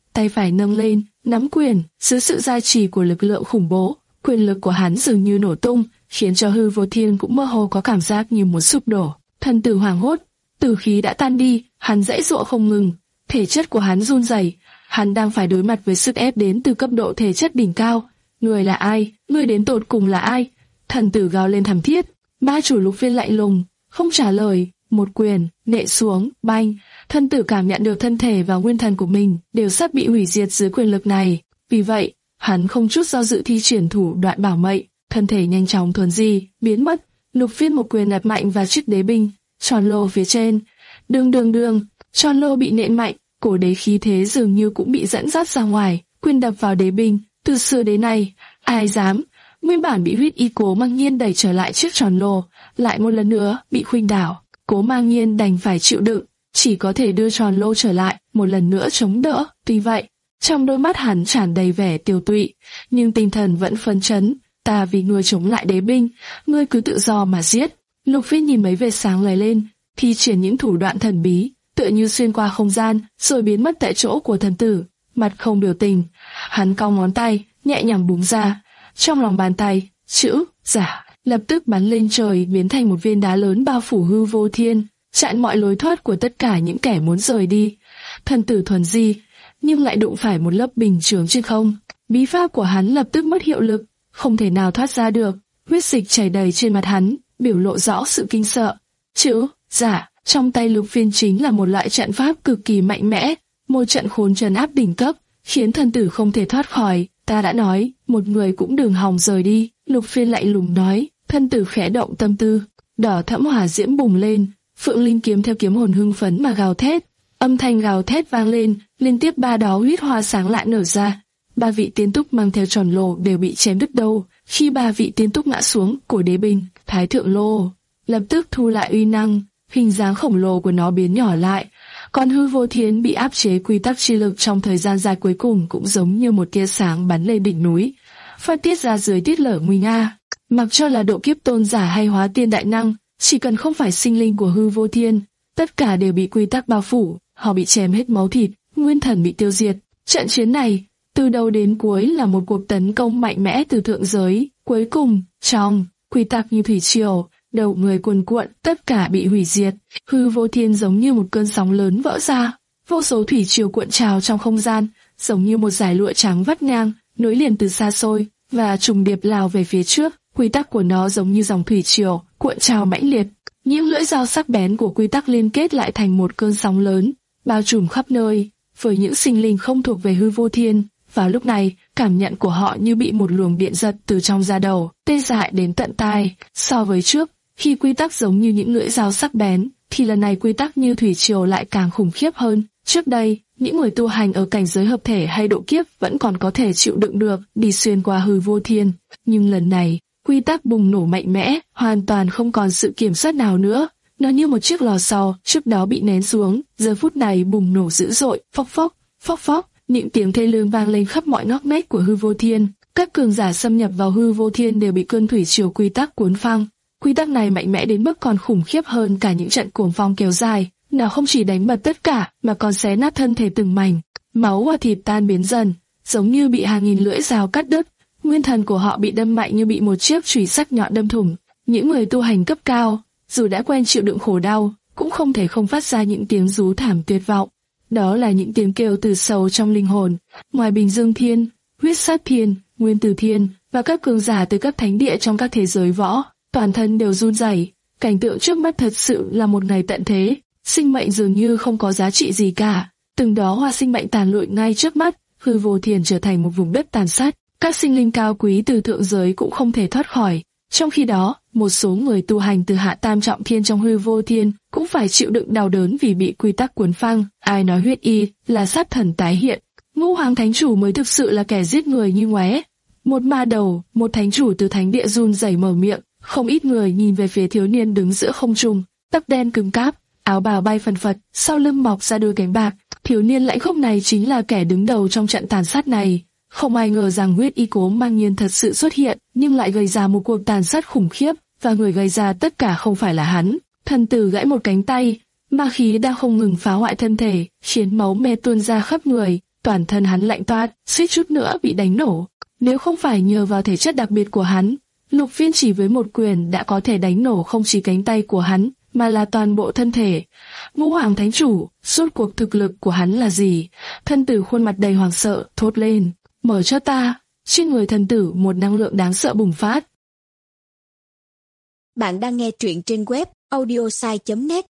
tay phải nâng lên, nắm quyền, dưới sự gia trì của lực lượng khủng bố, quyền lực của hắn dường như nổ tung, khiến cho hư vô thiên cũng mơ hồ có cảm giác như muốn sụp đổ. Thần tử hoảng hốt, tử khí đã tan đi, hắn giãy giụa không ngừng, thể chất của hắn run rẩy, hắn đang phải đối mặt với sức ép đến từ cấp độ thể chất đỉnh cao. Người là ai? Người đến tột cùng là ai? Thần tử gào lên thảm thiết. Ma chủ Lục Phiên lạnh lùng, không trả lời, một quyền nện xuống, banh. Thần tử cảm nhận được thân thể và nguyên thần của mình đều sắp bị hủy diệt dưới quyền lực này. Vì vậy, hắn không chút do dự thi triển thủ đoạn bảo mệnh, thân thể nhanh chóng thuần di, biến mất. Lục Phiên một quyền đập mạnh vào chiếc đế binh, tròn lô phía trên. Đương đương đương, tròn lô bị nện mạnh, cổ đế khí thế dường như cũng bị dẫn dắt ra ngoài, quyền đập vào đế binh. Từ xưa đến nay, ai dám? Nguyên bản bị huyết y Cố Mang Nhiên đẩy trở lại chiếc tròn lô, lại một lần nữa bị khuynh đảo. Cố Mang Nhiên đành phải chịu đựng, chỉ có thể đưa tròn lô trở lại, một lần nữa chống đỡ. Tuy vậy, trong đôi mắt hắn tràn đầy vẻ tiêu tụy, nhưng tinh thần vẫn phấn chấn. Ta vì ngươi chống lại đế binh, ngươi cứ tự do mà giết. Lục Phiên nhìn mấy vệt sáng lóe lên, thi triển những thủ đoạn thần bí, tựa như xuyên qua không gian, rồi biến mất tại chỗ của thần tử. Mặt không biểu tình, hắn cong ngón tay, nhẹ nhàng búng ra. Trong lòng bàn tay, chữ giả lập tức bắn lên trời, biến thành một viên đá lớn bao phủ hư vô thiên, chặn mọi lối thoát của tất cả những kẻ muốn rời đi. Thần tử thuần di, nhưng lại đụng phải một lớp bình chướng trên không. Bí pháp của hắn lập tức mất hiệu lực, không thể nào thoát ra được. Huyết dịch chảy đầy trên mặt hắn, biểu lộ rõ sự kinh sợ. Chữ giả trong tay Lục Phiên chính là một loại trận pháp cực kỳ mạnh mẽ, một trận khốn trấn áp đỉnh cấp, khiến thần tử không thể thoát khỏi. Ta đã nói, một người cũng đừng hòng rời đi. Lục Phiên lạnh lùng nói. Thần tử khẽ động tâm tư, đỏ thẫm hỏa diễm bùng lên, Phượng Linh kiếm theo kiếm hồn hưng phấn mà gào thét. Âm thanh gào thét vang lên, liên tiếp ba đó huyết hoa sáng lạ nở ra. Ba vị tiên túc mang theo tròn lô đều bị chém đứt đầu. Khi ba vị tiên túc ngã xuống, cổ đế binh, thái thượng lô lập tức thu lại uy năng, hình dáng khổng lồ của nó biến nhỏ lại. Còn hư vô thiên bị áp chế quy tắc chi lực trong thời gian dài cuối cùng cũng giống như một tia sáng bắn lên đỉnh núi, phát tiết ra dưới tiết lở nguy nga. Mặc cho là độ kiếp tôn giả hay hóa tiên đại năng, chỉ cần không phải sinh linh của hư vô thiên, tất cả đều bị quy tắc bao phủ, họ bị chém hết máu thịt, nguyên thần bị tiêu diệt. Trận chiến này, từ đầu đến cuối là một cuộc tấn công mạnh mẽ từ thượng giới. Cuối cùng, trong quy tắc như thủy triều, đầu người cuồn cuộn, tất cả bị hủy diệt. Hư vô thiên giống như một cơn sóng lớn vỡ ra, vô số thủy triều cuộn trào trong không gian, giống như một dải lụa trắng vắt ngang, nối liền từ xa xôi và trùng điệp lao về phía trước. Quy tắc của nó giống như dòng thủy triều, cuộn trào mãnh liệt. Những lưỡi dao sắc bén của quy tắc liên kết lại thành một cơn sóng lớn, bao trùm khắp nơi, với những sinh linh không thuộc về hư vô thiên. Vào lúc này, cảm nhận của họ như bị một luồng điện giật từ trong da đầu, tê dại đến tận tai. So với trước, khi quy tắc giống như những lưỡi dao sắc bén, thì lần này quy tắc như thủy triều lại càng khủng khiếp hơn. Trước đây, những người tu hành ở cảnh giới hợp thể hay độ kiếp vẫn còn có thể chịu đựng được, đi xuyên qua hư vô thiên. Nhưng lần này, quy tắc bùng nổ mạnh mẽ, hoàn toàn không còn sự kiểm soát nào nữa. Nó như một chiếc lò xo trước đó bị nén xuống, giờ phút này bùng nổ dữ dội, phốc phốc, phốc phốc. Những tiếng thê lương vang lên khắp mọi ngóc ngách của hư vô thiên. Các cường giả xâm nhập vào hư vô thiên đều bị cơn thủy triều quy tắc cuốn phăng. Quy tắc này mạnh mẽ đến mức còn khủng khiếp hơn cả những trận cuồng phong kéo dài. Nó không chỉ đánh bật tất cả, mà còn xé nát thân thể từng mảnh. Máu và thịt tan biến dần, giống như bị hàng nghìn lưỡi dao cắt đứt. Nguyên thần của họ bị đâm mạnh như bị một chiếc chùy sắc nhọn đâm thủng. Những người tu hành cấp cao, dù đã quen chịu đựng khổ đau, cũng không thể không phát ra những tiếng rú thảm tuyệt vọng. Đó là những tiếng kêu từ sâu trong linh hồn. Ngoài Bình Dương Thiên, Huyết Sát Thiên, Nguyên Tử Thiên và các cường giả từ các thánh địa trong các thế giới võ, toàn thân đều run rẩy. Cảnh tượng trước mắt thật sự là một ngày tận thế. Sinh mệnh dường như không có giá trị gì cả. Từng đó hoa sinh mệnh tàn lụi ngay trước mắt, hư vô thiên trở thành một vùng đất tàn sát. Các sinh linh cao quý từ thượng giới cũng không thể thoát khỏi. Trong khi đó, một số người tu hành từ hạ tam trọng thiên trong hư vô thiên cũng phải chịu đựng đau đớn vì bị quy tắc cuốn phăng. Ai nói huyết y là sát thần tái hiện? Ngũ Hoàng Thánh Chủ mới thực sự là kẻ giết người như ngoé. Một ma đầu, một thánh chủ từ thánh địa run rẩy mở miệng. Không ít người nhìn về phía thiếu niên đứng giữa không trung, tóc đen cứng cáp, áo bào bay phần phật, sau lưng mọc ra đôi cánh bạc. Thiếu niên lãnh khốc này chính là kẻ đứng đầu trong trận tàn sát này. Không ai ngờ rằng huyết y Cố Mang Nhiên thật sự xuất hiện, nhưng lại gây ra một cuộc tàn sát khủng khiếp, và người gây ra tất cả không phải là hắn. Thần tử gãy một cánh tay, ma khí đang không ngừng phá hoại thân thể, khiến máu me tuôn ra khắp người. toàn thân hắn lạnh toát, suýt chút nữa bị đánh nổ. Nếu không phải nhờ vào thể chất đặc biệt của hắn, Lục Phiên chỉ với một quyền đã có thể đánh nổ không chỉ cánh tay của hắn, mà là toàn bộ thân thể. Ngũ Hoàng Thánh Chủ, suốt cuộc thực lực của hắn là gì? Thân tử khuôn mặt đầy hoảng sợ, thốt lên, mở cho ta. Trên người thần tử một năng lượng đáng sợ bùng phát. Bạn đang nghe truyện trên web audiosai chấm net.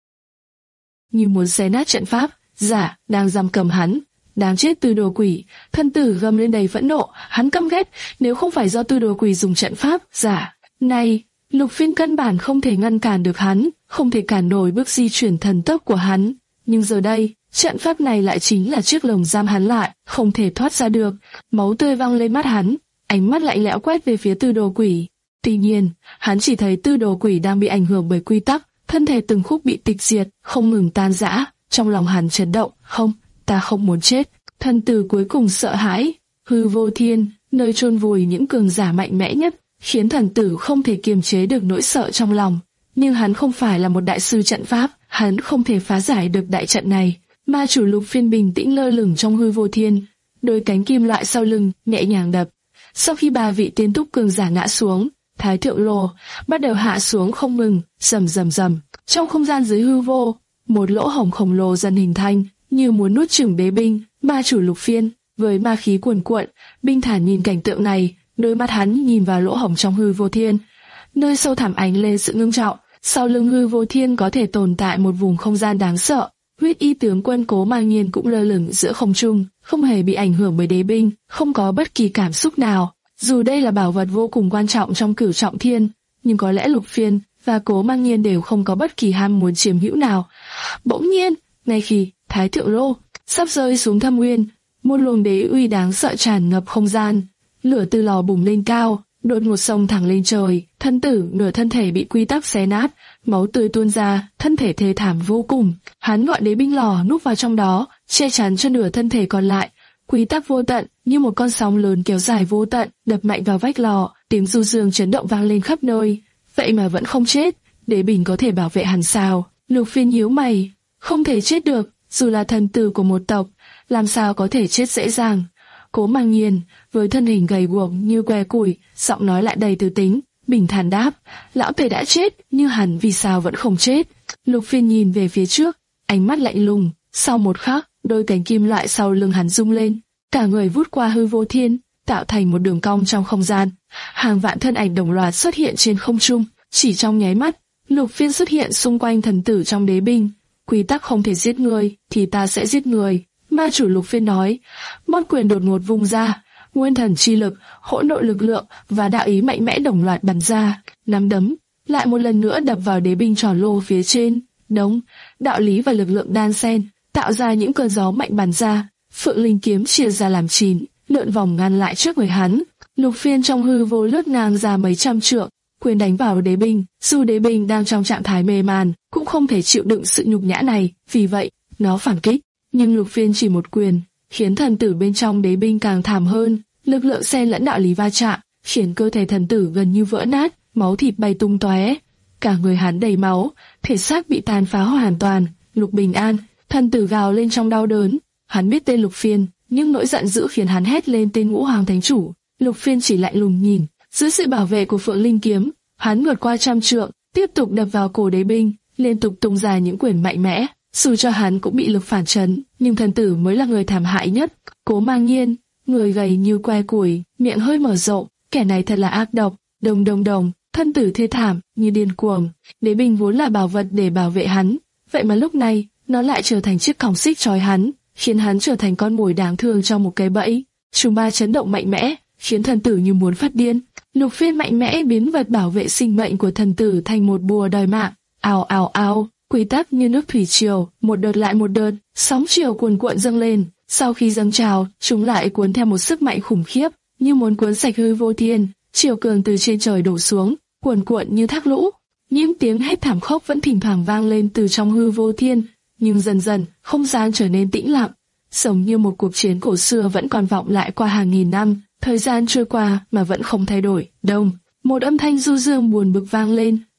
Như muốn xé nát trận pháp, giả, đang giam cầm hắn. Đáng chết Tư Đồ Quỷ, thân tử gầm lên đầy phẫn nộ, hắn căm ghét, nếu không phải do Tư Đồ Quỷ dùng trận pháp, giả. Này, Lục Phiên căn bản không thể ngăn cản được hắn, không thể cản nổi bước di chuyển thần tốc của hắn. Nhưng giờ đây, trận pháp này lại chính là chiếc lồng giam hắn lại, không thể thoát ra được. Máu tươi văng lên mắt hắn, ánh mắt lạnh lẽo quét về phía Tư Đồ Quỷ. Tuy nhiên, hắn chỉ thấy Tư Đồ Quỷ đang bị ảnh hưởng bởi quy tắc, thân thể từng khúc bị tịch diệt, không ngừng tan rã. Trong lòng hắn chấn động, không, ta không muốn chết. Thần tử cuối cùng sợ hãi. Hư Vô Thiên, nơi chôn vùi những cường giả mạnh mẽ nhất, khiến thần tử không thể kiềm chế được nỗi sợ trong lòng. Nhưng hắn không phải là một đại sư trận pháp, hắn không thể phá giải được đại trận này. Ma chủ Lục Phiên bình tĩnh lơ lửng trong Hư Vô Thiên, đôi cánh kim loại sau lưng nhẹ nhàng đập. Sau khi ba vị tiên túc cường giả ngã xuống, Thái Thượng Lô bắt đầu hạ xuống không ngừng, rầm rầm rầm. Trong không gian dưới hư vô, một lỗ hổng khổng lồ dần hình thành, như muốn nuốt chửng đế binh. Ma chủ Lục Phiên với ma khí cuồn cuộn, bình thản nhìn cảnh tượng này, đôi mắt hắn nhìn vào lỗ hổng trong Hư Vô Thiên, nơi sâu thẳm ánh lên sự ngưng trọng. Sau lưng Hư Vô Thiên có thể tồn tại một vùng không gian đáng sợ. Huyết y tướng quân Cố Mang Nhiên cũng lơ lửng giữa không trung, không hề bị ảnh hưởng bởi đế binh, không có bất kỳ cảm xúc nào. Dù đây là bảo vật vô cùng quan trọng trong Cửu Trọng Thiên, nhưng có lẽ Lục Phiên và Cố Mang Nhiên đều không có bất kỳ ham muốn chiếm hữu nào. Bỗng nhiên, ngay khi Thái Thượng Lô sắp rơi xuống thâm nguyên, một luồng đế uy đáng sợ tràn ngập không gian. Lửa từ lò bùng lên cao, đột ngột xông thẳng lên trời. Thân tử nửa thân thể bị quy tắc xé nát, máu tươi tuôn ra, thân thể thê thảm vô cùng. Hắn gọi đế binh lò núp vào trong đó, che chắn cho nửa thân thể còn lại. Quy tắc vô tận như một con sóng lớn kéo dài vô tận, đập mạnh vào vách lò, tiếng du dương chấn động vang lên khắp nơi. Vậy mà vẫn không chết, đế binh có thể bảo vệ hắn sao? Lục Phiên nhíu mày, không thể chết được, dù là thần tử của một tộc, làm sao có thể chết dễ dàng? Cố Mang Nhiên với thân hình gầy guộc như que củi, giọng nói lại đầy từ tính, bình thản đáp, lão tể đã chết, nhưng hắn vì sao vẫn không chết? Lục Phiên nhìn về phía trước, ánh mắt lạnh lùng. Sau một khắc, đôi cánh kim loại sau lưng hắn rung lên, cả người vút qua Hư Vô Thiên, tạo thành một đường cong trong không gian. Hàng vạn thân ảnh đồng loạt xuất hiện trên không trung. Chỉ trong nháy mắt, Lục Phiên xuất hiện xung quanh thần tử trong đế binh. Quy tắc không thể giết người, thì ta sẽ giết người. Ma chủ Lục Phiên nói. Một quyền đột ngột vung ra, nguyên thần chi lực, hỗn độn lực lượng và đạo ý mạnh mẽ đồng loạt bắn ra. Nắm đấm lại một lần nữa đập vào đế binh tròn lô phía trên. Đống, đạo lý và lực lượng đan xen, tạo ra những cơn gió mạnh bắn ra. Phượng Linh kiếm chia ra làm chín, lượn vòng ngăn lại trước người hắn. Lục Phiên trong hư vô lướt ngang ra mấy trăm trượng, quyền đánh vào đế binh. Dù đế binh đang trong trạng thái mê man, cũng không thể chịu đựng sự nhục nhã này, vì vậy nó phản kích. Nhưng Lục Phiên chỉ một quyền, khiến thần tử bên trong đế binh càng thảm hơn. Lực lượng xen lẫn đạo lý va chạm, khiến cơ thể thần tử gần như vỡ nát, máu thịt bay tung tóe. Cả người hắn đầy máu, thể xác bị tàn phá hoàn toàn. Lục Bình An, thần tử gào lên trong đau đớn. Hắn biết tên Lục Phiên, nhưng nỗi giận dữ khiến hắn hét lên tên Ngũ Hoàng Thánh Chủ. Lục Phiên chỉ lạnh lùng nhìn, dưới sự bảo vệ của Phượng Linh kiếm, hắn vượt qua trăm trượng, tiếp tục đập vào cổ đế binh, liên tục tung ra những quyền mạnh mẽ. Dù cho hắn cũng bị lực phản chấn, nhưng thần tử mới là người thảm hại nhất. Cố Mang Nhiên, người gầy như que củi, miệng hơi mở rộng, kẻ này thật là ác độc. Đồng đồng đồng, thân tử thê thảm như điên cuồng. Đế binh vốn là bảo vật để bảo vệ hắn, vậy mà lúc này nó lại trở thành chiếc còng xích trói hắn, khiến hắn trở thành con mồi đáng thương trong một cái bẫy. Trùng ba chấn động mạnh mẽ, khiến thần tử như muốn phát điên. Lục Phiên mạnh mẽ biến vật bảo vệ sinh mệnh của thần tử thành một bùa đòi mạng. Ào ào ào, quy tắc như nước thủy triều, một đợt lại một đợt, sóng chiều cuồn cuộn dâng lên. Sau khi dâng trào, chúng lại cuốn theo một sức mạnh khủng khiếp, như muốn cuốn sạch Hư Vô Thiên. Chiều cường từ trên trời đổ xuống, cuồn cuộn như thác lũ. Những tiếng hét thảm khốc vẫn thỉnh thoảng vang lên từ trong Hư Vô Thiên, nhưng dần dần không gian trở nên tĩnh lặng, giống như một cuộc chiến cổ xưa vẫn còn vọng lại qua hàng nghìn năm. Thời gian trôi qua mà vẫn không thay đổi. Đông, một âm thanh du dương buồn bực vang lên.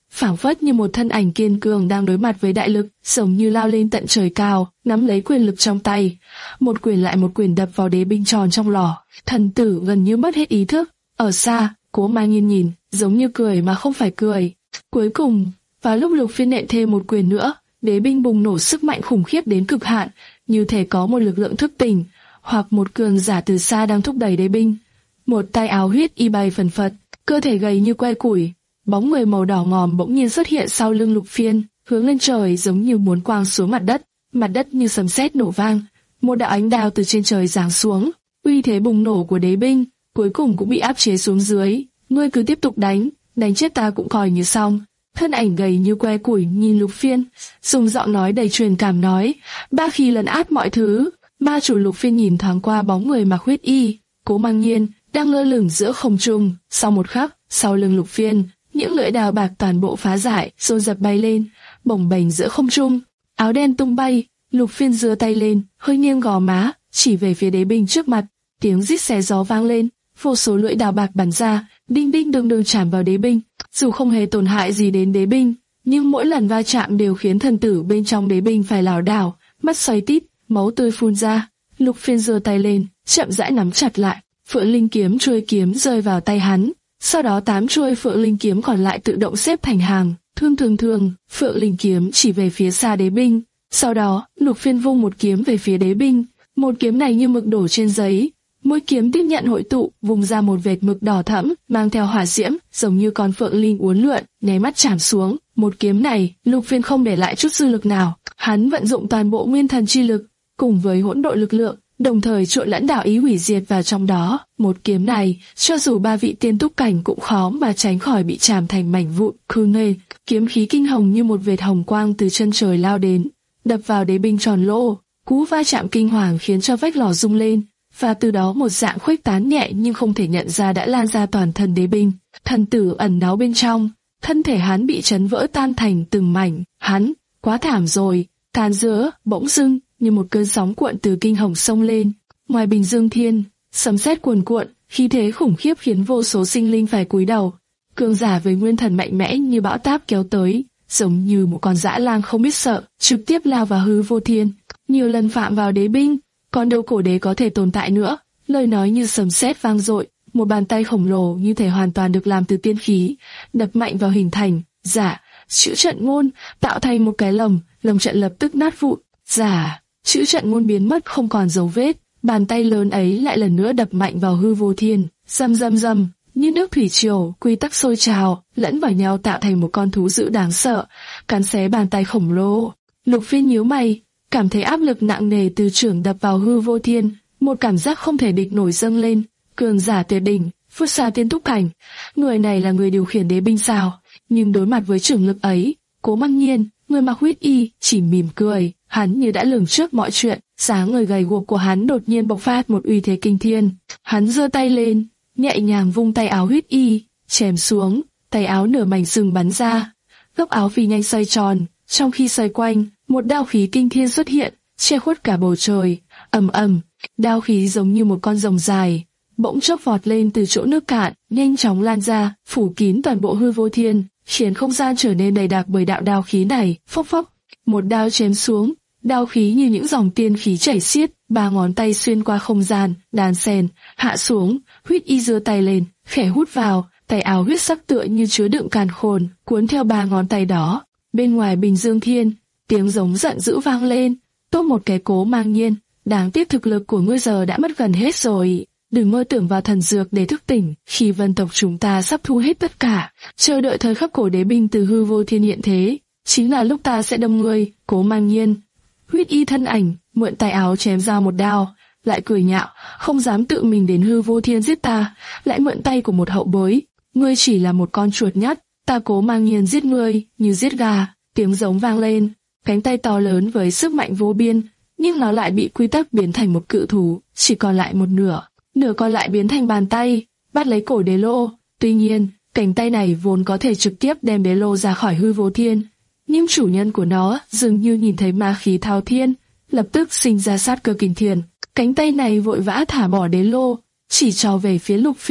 phảng phất như một thân ảnh kiên cường đang đối mặt với đại lực, giống như lao lên tận trời cao, nắm lấy quyền lực trong tay, một quyền lại một quyền đập vào đế binh tròn trong lò. Thần tử gần như mất hết ý thức. Ở xa, Cố Mang Nhiên nhìn, giống như cười mà không phải cười. Cuối cùng, vào lúc Lục Phiên nện thêm một quyền nữa, đế binh bùng nổ sức mạnh khủng khiếp đến cực hạn, như thể có một lực lượng thức tỉnh, hoặc một cường giả từ xa đang thúc đẩy đế binh. Một tay áo huyết y bay phần phật, cơ thể gầy như que củi, bóng người màu đỏ ngòm bỗng nhiên xuất hiện sau lưng Lục Phiên, hướng lên trời giống như muốn quang xuống mặt đất. Mặt đất như sấm sét nổ vang, một đạo ánh đao từ trên trời giáng xuống. Uy thế bùng nổ của đế binh cuối cùng cũng bị áp chế xuống dưới. Ngươi cứ tiếp tục đánh, đánh chết ta cũng coi như xong. Thân ảnh gầy như que củi nhìn Lục Phiên, dùng giọng nói đầy truyền cảm nói, ba khí lấn át mọi thứ. Ma chủ Lục Phiên nhìn thoáng qua bóng người mặc huyết y, Cố Mang Nhiên, đang lơ lửng giữa không trung. Sau một khắc, sau lưng Lục Phiên, những lưỡi đao bạc toàn bộ phá giải, xô dập bay lên, bồng bềnh giữa không trung. Áo đen tung bay, Lục Phiên giơ tay lên, hơi nghiêng gò má, chỉ về phía đế binh trước mặt. Tiếng rít xé gió vang lên, vô số lưỡi đao bạc bắn ra, đinh đinh đương đương chạm vào đế binh. Dù không hề tổn hại gì đến đế binh, nhưng mỗi lần va chạm đều khiến thần tử bên trong đế binh phải lảo đảo, mắt xoay tít, máu tươi phun ra. Lục Phiên giơ tay lên, chậm rãi nắm chặt lại. Phượng Linh kiếm chuôi kiếm rơi vào tay hắn. Sau đó tám chuôi Phượng Linh kiếm còn lại tự động xếp thành hàng. Thương thường thường, Phượng Linh kiếm chỉ về phía xa đế binh. Sau đó, Lục Phiên vung một kiếm về phía đế binh. Một kiếm này như mực đổ trên giấy. Mỗi kiếm tiếp nhận hội tụ, vùng ra một vệt mực đỏ thẫm, mang theo hỏa diễm, giống như con phượng linh uốn lượn, nháy mắt chạm xuống. Một kiếm này, Lục Phiên không để lại chút dư lực nào. Hắn vận dụng toàn bộ nguyên thần chi lực, cùng với hỗn độn lực lượng, đồng thời trộn lẫn đạo ý hủy diệt vào trong đó. Một kiếm này, cho dù ba vị tiên túc cảnh cũng khó mà tránh khỏi bị chạm thành mảnh vụn. Khune, kiếm khí kinh hồng như một vệt hồng quang từ chân trời lao đến, đập vào đế binh tròn lỗ. Cú va chạm kinh hoàng khiến cho vách lò rung lên, và từ đó một dạng khuếch tán nhẹ nhưng không thể nhận ra đã lan ra toàn thân đế binh. Thần tử ẩn náu bên trong, thân thể hắn bị chấn vỡ tan thành từng mảnh. Hắn, quá thảm rồi. Tàn giữa, bỗng dưng, như một cơn sóng cuộn từ kinh hồng sông lên. Ngoài Bình Dương Thiên, sấm sét cuồn cuộn, khí thế khủng khiếp khiến vô số sinh linh phải cúi đầu. Cường giả với nguyên thần mạnh mẽ như bão táp kéo tới, giống như một con dã lang không biết sợ, trực tiếp lao vào hư vô thiên, nhiều lần phạm vào đế binh. Còn đâu cổ đế có thể tồn tại nữa. Lời nói như sấm sét vang dội, một bàn tay khổng lồ như thể hoàn toàn được làm từ tiên khí, đập mạnh vào hình thành giả chữ trận ngôn, tạo thành một cái lồng, lồng trận lập tức nát vụn. Giả chữ trận ngôn biến mất không còn dấu vết. Bàn tay lớn ấy lại lần nữa đập mạnh vào hư vô thiên, rầm rầm rầm, như nước thủy triều, quy tắc sôi trào, lẫn vào nhau tạo thành một con thú dữ đáng sợ, cắn xé bàn tay khổng lồ. Lục Phiên nhíu mày, cảm thấy áp lực nặng nề từ chưởng đập vào hư vô thiên, một cảm giác không thể địch nổi dâng lên. Cường giả tuyệt đỉnh, phút xa tiên túc cảnh, người này là người điều khiển đế binh sao? Nhưng đối mặt với chưởng lực ấy, Cố Mang Nhiên, người mặc huyết y, chỉ mỉm cười. Hắn như đã lường trước mọi chuyện, dáng người gầy guộc của hắn đột nhiên bộc phát một uy thế kinh thiên. Hắn giơ tay lên, nhẹ nhàng vung tay áo huyết y, chém xuống, tay áo nửa mảnh sừng bắn ra, góc áo phi nhanh xoay tròn, trong khi xoay quanh, một đao khí kinh thiên xuất hiện, che khuất cả bầu trời. Ầm ầm, đao khí giống như một con rồng dài, bỗng chốc vọt lên từ chỗ nước cạn, nhanh chóng lan ra, phủ kín toàn bộ hư vô thiên, khiến không gian trở nên đầy đặc bởi đạo đao khí này. Phốc phốc, một đao chém xuống, đao khí như những dòng tiên khí chảy xiết, ba ngón tay xuyên qua không gian, đan xen, hạ xuống. Huyết y giơ tay lên, khẽ hút vào, tay áo huyết sắc tựa như chứa đựng càn khôn, cuốn theo ba ngón tay đó. Bên ngoài Bình Dương Thiên, tiếng giống giận dữ vang lên. Tốt một cái Cố Mang Nhiên, đáng tiếc thực lực của ngươi giờ đã mất gần hết rồi. Đừng mơ tưởng vào thần dược để thức tỉnh, khi vân tộc chúng ta sắp thu hết tất cả, chờ đợi thời khắc cổ đế binh từ hư vô thiên hiện thế, chính là lúc ta sẽ đâm ngươi. Cố Mang Nhiên, huyết y thân ảnh, mượn tay áo chém ra một đao, lại cười nhạo, không dám tự mình đến hư vô thiên giết ta, lại mượn tay của một hậu bối. Ngươi chỉ là một con chuột nhắt, ta Cố Mang Nhiên giết ngươi như giết gà. Tiếng giống vang lên, cánh tay to lớn với sức mạnh vô biên, nhưng nó lại bị quy tắc biến thành một cự thú, chỉ còn lại một nửa, nửa còn lại biến thành bàn tay, bắt lấy cổ đế lô. Tuy nhiên, cánh tay này vốn có thể trực tiếp đem đế lô ra khỏi hư vô thiên, nhưng chủ nhân của nó dường như nhìn thấy ma khí thao thiên, lập tức sinh ra sát cơ kinh thiên. Cánh tay này vội vã thả bỏ đế lô, chỉ trò về phía Lục Phiên.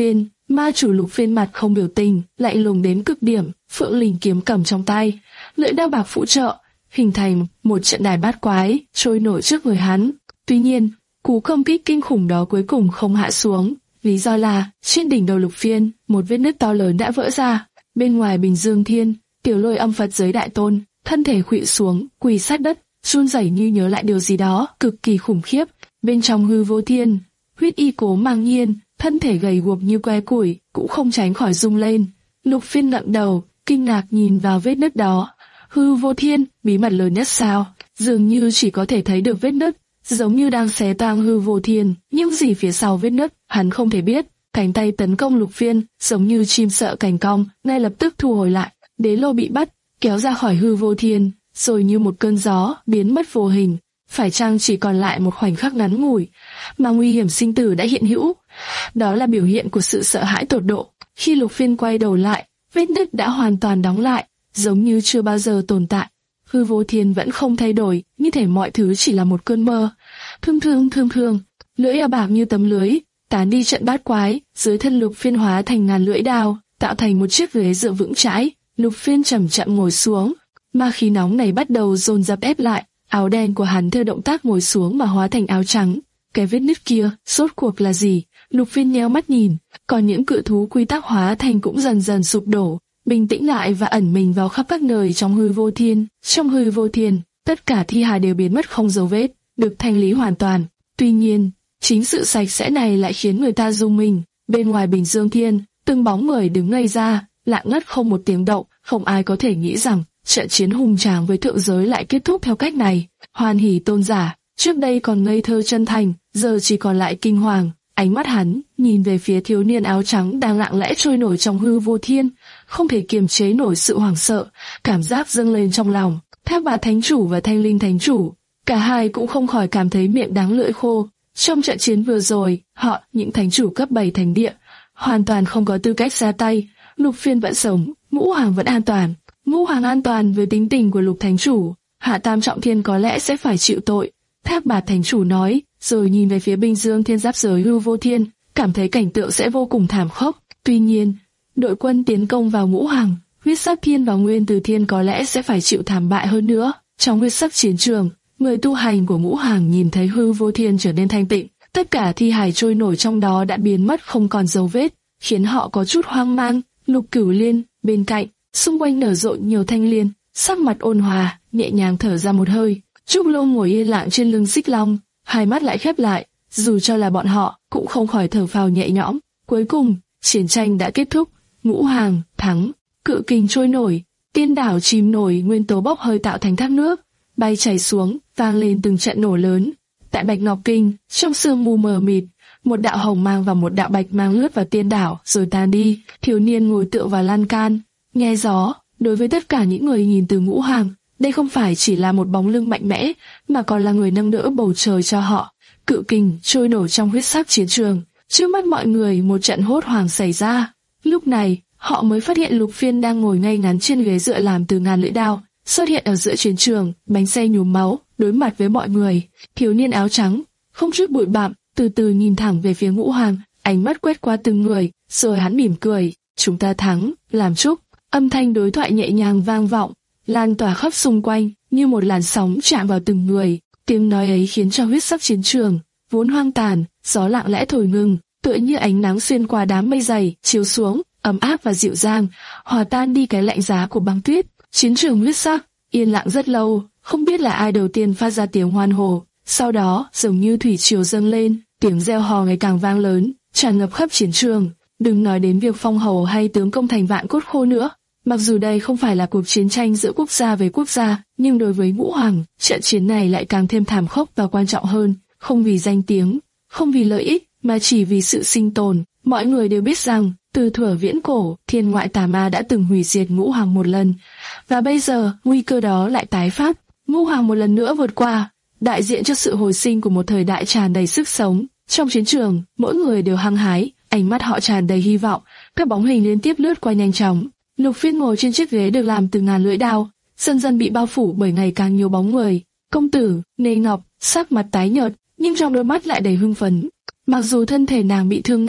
Ma chủ Lục Phiên mặt không biểu tình, lạnh lùng đến cực điểm, phượng linh kiếm cầm trong tay, lưỡi đao bạc phụ trợ, hình thành một trận đài bát quái trôi nổi trước người hắn. Tuy nhiên, cú công kích kinh khủng đó cuối cùng không hạ xuống, lý do là trên đỉnh đầu Lục Phiên, một vết nứt to lớn đã vỡ ra. Bên ngoài Bình Dương Thiên, Tiểu Lôi Âm Phật giới đại tôn, thân thể khuỵu xuống, quỳ sát đất, run rẩy như nhớ lại điều gì đó cực kỳ khủng khiếp. Bên trong Hư Vô Thiên, Huyết Y Cố Mang Nhiên, thân thể gầy guộc như que củi, cũng không tránh khỏi rung lên. Lục Phiên ngẩng đầu, kinh ngạc nhìn vào vết nứt đó. Hư Vô Thiên, bí mật lớn nhất sao? Dường như chỉ có thể thấy được vết nứt, giống như đang xé toang Hư Vô Thiên. Nhưng gì phía sau vết nứt, hắn không thể biết. Cánh tay tấn công Lục Phiên, giống như chim sợ cành cong, ngay lập tức thu hồi lại. Đế lô bị bắt, kéo ra khỏi Hư Vô Thiên, rồi như một cơn gió biến mất vô hình. Phải chăng chỉ còn lại một khoảnh khắc ngắn ngủi, mà nguy hiểm sinh tử đã hiện hữu? Đó là biểu hiện của sự sợ hãi tột độ. Khi Lục Phiên quay đầu lại, vết nứt đã hoàn toàn đóng lại, giống như chưa bao giờ tồn tại. Hư Vô Thiên vẫn không thay đổi, như thể mọi thứ chỉ là một cơn mơ. Thương thương thương thương, lưỡi đao bạc như tấm lưới, tán đi trận bát quái, dưới thân Lục Phiên hóa thành ngàn lưỡi đao, tạo thành một chiếc ghế dựa vững chãi. Lục Phiên chậm chậm ngồi xuống, ma khí nóng này bắt đầu dồn dập ép lại, áo đen của hắn theo động tác ngồi xuống mà hóa thành áo trắng. Cái vết nứt kia, rốt cuộc là gì? Lục Phiên nheo mắt nhìn, còn những cự thú quy tắc hóa thành cũng dần dần sụp đổ, bình tĩnh lại và ẩn mình vào khắp các nơi trong Hư Vô Thiên. Trong Hư Vô Thiên, tất cả thi hài đều biến mất không dấu vết, được thanh lý hoàn toàn. Tuy nhiên, chính sự sạch sẽ này lại khiến người ta rung mình. Bên ngoài Bình Dương Thiên, từng bóng người đứng ngây ra, lặng ngắt không một tiếng động. Không ai có thể nghĩ rằng trận chiến hùng tráng với thượng giới lại kết thúc theo cách này. Hoan Hỷ tôn giả, trước đây còn ngây thơ chân thành, giờ chỉ còn lại kinh hoàng. Ánh mắt hắn nhìn về phía thiếu niên áo trắng đang lặng lẽ trôi nổi trong Hư Vô Thiên, không thể kiềm chế nổi sự hoảng sợ, cảm giác dâng lên trong lòng. Thác Bạt Thánh Chủ và Thanh Linh Thánh Chủ, cả hai cũng không khỏi cảm thấy miệng đắng lưỡi khô. Trong trận chiến vừa rồi, họ, những thánh chủ cấp bảy thánh địa, hoàn toàn không có tư cách ra tay. Lục Phiên vẫn sống, Ngũ Hoàng vẫn an toàn. Ngũ Hoàng an toàn với tính tình của Lục Thánh Chủ, Hạ Tam Trọng Thiên có lẽ sẽ phải chịu tội. Thác Bạt Thánh Chủ nói, rồi nhìn về phía Bình Dương Thiên giáp giới Hư Vô Thiên, cảm thấy cảnh tượng sẽ vô cùng thảm khốc. Tuy nhiên, đội quân tiến công vào Ngũ Hoàng, Huyết Sắc Thiên và Nguyên Từ Thiên có lẽ sẽ phải chịu thảm bại hơn nữa. Trong huyết sắc chiến trường, người tu hành của Ngũ Hoàng nhìn thấy Hư Vô Thiên trở nên thanh tịnh, tất cả thi hài trôi nổi trong đó đã biến mất không còn dấu vết, khiến họ có chút hoang mang. Lục Cửu Liên bên cạnh, xung quanh nở rộ nhiều thanh liên, sắc mặt ôn hòa, nhẹ nhàng thở ra một hơi. Trúc Lô ngồi yên lặng trên lưng Xích Long, hai mắt lại khép lại, dù cho là bọn họ cũng không khỏi thở phào nhẹ nhõm. Cuối cùng, chiến tranh đã kết thúc, Ngũ Hoàng thắng, cự kình trôi nổi, tiên đảo chìm nổi, nguyên tố bốc hơi tạo thành thác nước, bay chảy xuống, vang lên từng trận nổ lớn. Tại Bạch Ngọc Kinh, trong sương mù mờ mịt, một đạo hồng mang và một đạo bạch mang lướt vào tiên đảo rồi tan đi. Thiếu niên ngồi tựa vào lan can, nghe gió. Đối với tất cả những người nhìn từ Ngũ Hoàng, đây không phải chỉ là một bóng lưng mạnh mẽ, mà còn là người nâng đỡ bầu trời cho họ. Cự kình trôi nổi trong huyết sắc chiến trường, trước mắt mọi người một trận hốt hoảng xảy ra. Lúc này, họ mới phát hiện Lục Phiên đang ngồi ngay ngắn trên ghế dựa làm từ ngàn lưỡi đao, xuất hiện ở giữa chiến trường, bánh xe nhuốm máu, đối mặt với mọi người. Thiếu niên áo trắng, không chút bụi bặm, từ từ nhìn thẳng về phía Ngũ Hoàng, ánh mắt quét qua từng người, rồi hắn mỉm cười, chúng ta thắng, làm chúc. Âm thanh đối thoại nhẹ nhàng vang vọng, lan tỏa khắp xung quanh, như một làn sóng chạm vào từng người. Tiếng nói ấy khiến cho huyết sắc chiến trường vốn hoang tàn, gió lặng lẽ thổi ngừng, tựa như ánh nắng xuyên qua đám mây dày, chiếu xuống, ấm áp và dịu dàng, hòa tan đi cái lạnh giá của băng tuyết. Chiến trường huyết sắc yên lặng rất lâu, không biết là ai đầu tiên phát ra tiếng hoan hô. Sau đó, giống như thủy triều dâng lên, tiếng reo hò ngày càng vang lớn, tràn ngập khắp chiến trường. Đừng nói đến việc phong hầu hay tướng công thành vạn cốt khô nữa. Mặc dù đây không phải là cuộc chiến tranh giữa quốc gia với quốc gia, nhưng đối với Ngũ Hoàng, trận chiến này lại càng thêm thảm khốc và quan trọng hơn, không vì danh tiếng, không vì lợi ích, mà chỉ vì sự sinh tồn. Mọi người đều biết rằng, từ thuở viễn cổ, thiên ngoại tà ma đã từng hủy diệt Ngũ Hoàng một lần, và bây giờ, nguy cơ đó lại tái phát. Ngũ Hoàng một lần nữa vượt qua, đại diện cho sự hồi sinh của một thời đại tràn đầy sức sống. Trong chiến trường, mỗi người đều hăng hái, ánh mắt họ tràn đầy hy vọng, các bóng hình liên tiếp lướt qua nhanh chóng. Lục Phiên ngồi trên chiếc ghế được làm từ ngàn lưỡi đao, dần dần bị bao phủ bởi ngày càng nhiều bóng người. Công tử Nê Ngọc sắc mặt tái nhợt, nhưng trong đôi mắt lại đầy hưng phấn. Mặc dù thân thể nàng bị thương nặng,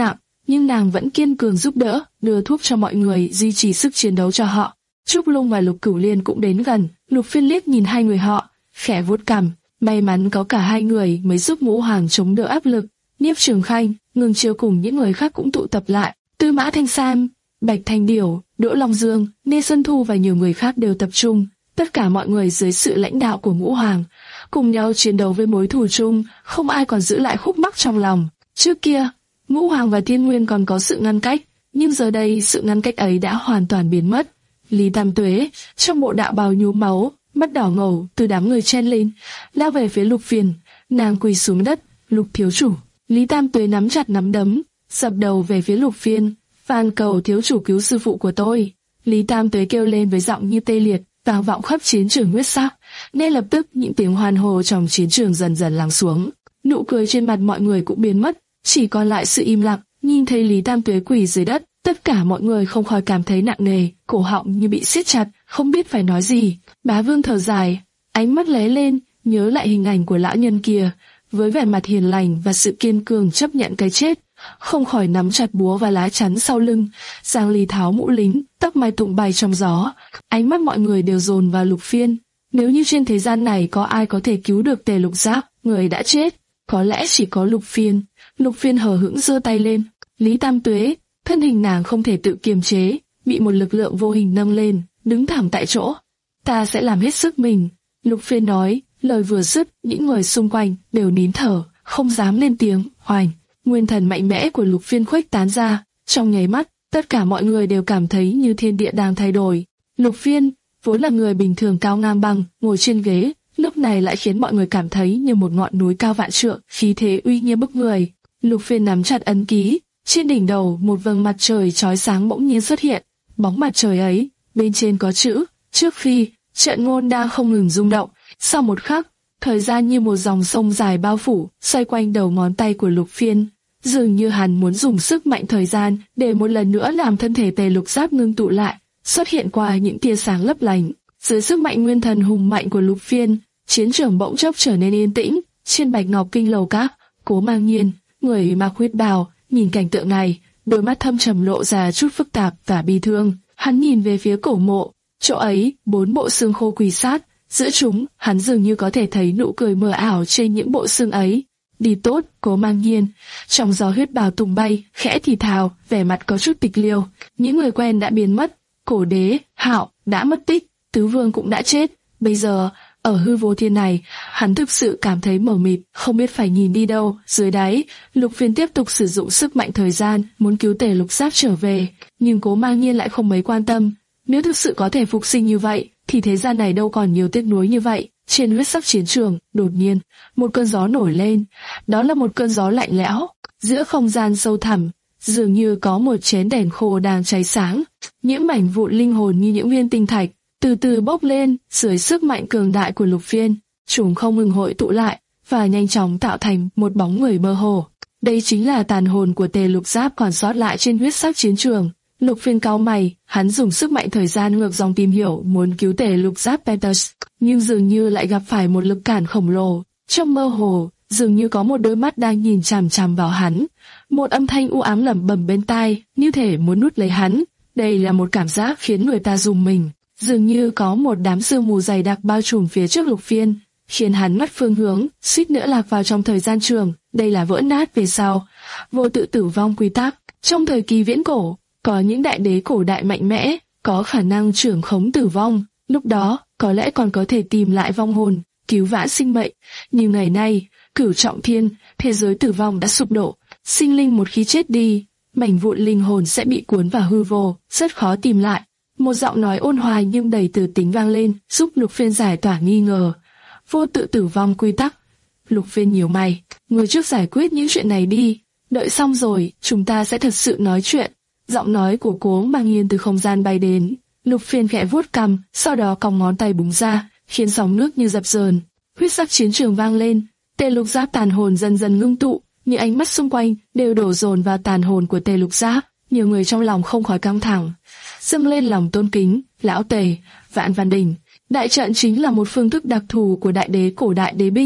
nhưng nàng vẫn kiên cường giúp đỡ, đưa thuốc cho mọi người, duy trì sức chiến đấu cho họ. Trúc Lung và Lục Cửu Liên cũng đến gần, Lục Phiên liếc nhìn hai người họ, khẽ vuốt cằm. May mắn có cả hai người mới giúp Ngũ Hoàng chống đỡ áp lực. Niếp Trường Khanh, Ngưng Chiêu cùng những người khác cũng tụ tập lại. Tư Mã Thanh Sam, Bạch Thanh Điểu, Đỗ Long Dương, Nê Xuân Thu và nhiều người khác đều tập trung. Tất cả mọi người dưới sự lãnh đạo của Ngũ Hoàng, cùng nhau chiến đấu với mối thù chung, không ai còn giữ lại khúc mắc trong lòng. Trước kia, Ngũ Hoàng và Thiên Nguyên còn có sự ngăn cách, nhưng giờ đây sự ngăn cách ấy đã hoàn toàn biến mất. Lý Tam Tuế, trong bộ đạo bào nhuốm máu, mắt đỏ ngầu, từ đám người chen lên, lao về phía Lục Phiền. Nàng quỳ xuống đất, Lục thiếu chủ. Lý Tam Tuế nắm chặt nắm đấm, dập đầu về phía Lục Phiên, van cầu thiếu chủ cứu sư phụ của tôi. Lý Tam Tuế kêu lên với giọng như tê liệt, vang vọng khắp chiến trường huyết sắc. Nên lập tức những tiếng hoan hô trong chiến trường dần dần lắng xuống, nụ cười trên mặt mọi người cũng biến mất, chỉ còn lại sự im lặng. Nhìn thấy Lý Tam Tuế quỳ dưới đất, tất cả mọi người không khỏi cảm thấy nặng nề, cổ họng như bị siết chặt, không biết phải nói gì. Bá Vương thở dài, ánh mắt lóe lên, nhớ lại hình ảnh của lão nhân kia, với vẻ mặt hiền lành và sự kiên cường chấp nhận cái chết, không khỏi nắm chặt búa và lá chắn sau lưng. Giang Ly tháo mũ lính, tóc mai tung bay trong gió, ánh mắt mọi người đều dồn vào Lục Phiên. Nếu như trên thế gian này có ai có thể cứu được Tề Lục Giáp, người đã chết, có lẽ chỉ có Lục Phiên. Lục Phiên hờ hững giơ tay lên. Lý Tam Tuế, thân hình nàng không thể tự kiềm chế, bị một lực lượng vô hình nâng lên, đứng thẳng tại chỗ. Ta sẽ làm hết sức mình. Lục Phiên nói, lời vừa dứt, những người xung quanh đều nín thở, không dám lên tiếng. Hoành, nguyên thần mạnh mẽ của Lục Phiên khuếch tán ra, trong nháy mắt, tất cả mọi người đều cảm thấy như thiên địa đang thay đổi. Lục Phiên, vốn là người bình thường cao ngang bằng, ngồi trên ghế, lúc này lại khiến mọi người cảm thấy như một ngọn núi cao vạn trượng, khí thế uy nghiêm bức người. Lục Phiên nắm chặt ấn ký, trên đỉnh đầu một vầng mặt trời chói sáng bỗng nhiên xuất hiện. Bóng mặt trời ấy, bên trên có chữ Trước Phi. Trận ngôn đang không ngừng rung động. Sau một khắc, thời gian như một dòng sông dài bao phủ, xoay quanh đầu ngón tay của Lục Phiên. Dường như hắn muốn dùng sức mạnh thời gian để một lần nữa làm thân thể Tề Lục Giáp ngưng tụ lại, xuất hiện qua những tia sáng lấp lánh. Dưới sức mạnh nguyên thần hùng mạnh của Lục Phiên, chiến trường bỗng chốc trở nên yên tĩnh. Trên bạch ngọc kinh lầu các, Cố Mang Nhiên, người mặc huyết bào, nhìn cảnh tượng này, đôi mắt thâm trầm lộ ra chút phức tạp và bi thương. Hắn nhìn về phía cổ mộ, chỗ ấy bốn bộ xương khô quỳ sát, giữa chúng hắn dường như có thể thấy nụ cười mờ ảo trên những bộ xương ấy. Đi tốt, Cố Mang Nhiên. Trong gió huyết bào tung bay, khẽ thì thào, vẻ mặt có chút tịch liêu. Những người quen đã biến mất, Cổ Đế, Hạo đã mất tích, Tứ Vương cũng đã chết. Bây giờ, ở hư vô thiên này, hắn thực sự cảm thấy mờ mịt, không biết phải nhìn đi đâu. Dưới đáy, Lục Phiên tiếp tục sử dụng sức mạnh thời gian, muốn cứu Tề Lục Giáp trở về, nhưng Cố Mang Nhiên lại không mấy quan tâm. Nếu thực sự có thể phục sinh như vậy, thì thế gian này đâu còn nhiều tiếc nuối như vậy. Trên huyết sắc chiến trường, đột nhiên, một cơn gió nổi lên. Đó là một cơn gió lạnh lẽo. Giữa không gian sâu thẳm, dường như có một chén đèn khô đang cháy sáng. Những mảnh vụn linh hồn như những viên tinh thạch từ từ bốc lên dưới sức mạnh cường đại của Lục Phiên. Chúng không ngừng hội tụ lại và nhanh chóng tạo thành một bóng người mơ hồ. Đây chính là tàn hồn của Tề Lục Giáp còn sót lại trên huyết sắc chiến trường. Lục Phiên cau mày, hắn dùng sức mạnh thời gian ngược dòng tìm hiểu muốn cứu Tề Lục Giáp Pentas, nhưng dường như lại gặp phải một lực cản khổng lồ. Trong mơ hồ, dường như có một đôi mắt đang nhìn chằm chằm vào hắn. Một âm thanh u ám lẩm bẩm bên tai, như thể muốn nuốt lấy hắn. Đây là một cảm giác khiến người ta rùng mình. Dường như có một đám sương mù dày đặc bao trùm phía trước Lục Phiên, khiến hắn mất phương hướng, suýt nữa lạc vào trong thời gian trường. Đây là vỡ nát về sau, vô tự tử vong quy tắc. Trong thời kỳ viễn cổ, có những đại đế cổ đại mạnh mẽ, có khả năng trưởng khống tử vong. Lúc đó, có lẽ còn có thể tìm lại vong hồn, cứu vãn sinh mệnh. Nhưng ngày nay, cửu trọng thiên, thế giới tử vong đã sụp đổ. Sinh linh một khi chết đi, mảnh vụn linh hồn sẽ bị cuốn vào hư vô, rất khó tìm lại. Một giọng nói ôn hòa nhưng đầy từ tính vang lên, giúp Lục Phiên giải tỏa nghi ngờ. Vô tự tử vong quy tắc. Lục Phiên nhíu mày, người trước giải quyết những chuyện này đi, đợi xong rồi, chúng ta sẽ thật sự nói chuyện. Giọng nói của Cố Mang Nhiên từ không gian bay đến. Lục Phiên khẽ vuốt cằm, sau đó cong ngón tay búng ra, khiến sóng nước như dập dờn. Huyết sắc chiến trường vang lên, Tề Lục Giáp tàn hồn dần dần ngưng tụ, những ánh mắt xung quanh đều đổ dồn vào tàn hồn của Tề Lục Giáp. Nhiều người trong lòng không khỏi căng thẳng, dâng lên lòng tôn kính. Lão Tề, Vạn Văn Đình. Đại trận chính là một phương thức đặc thù của đại đế cổ đại đế binh,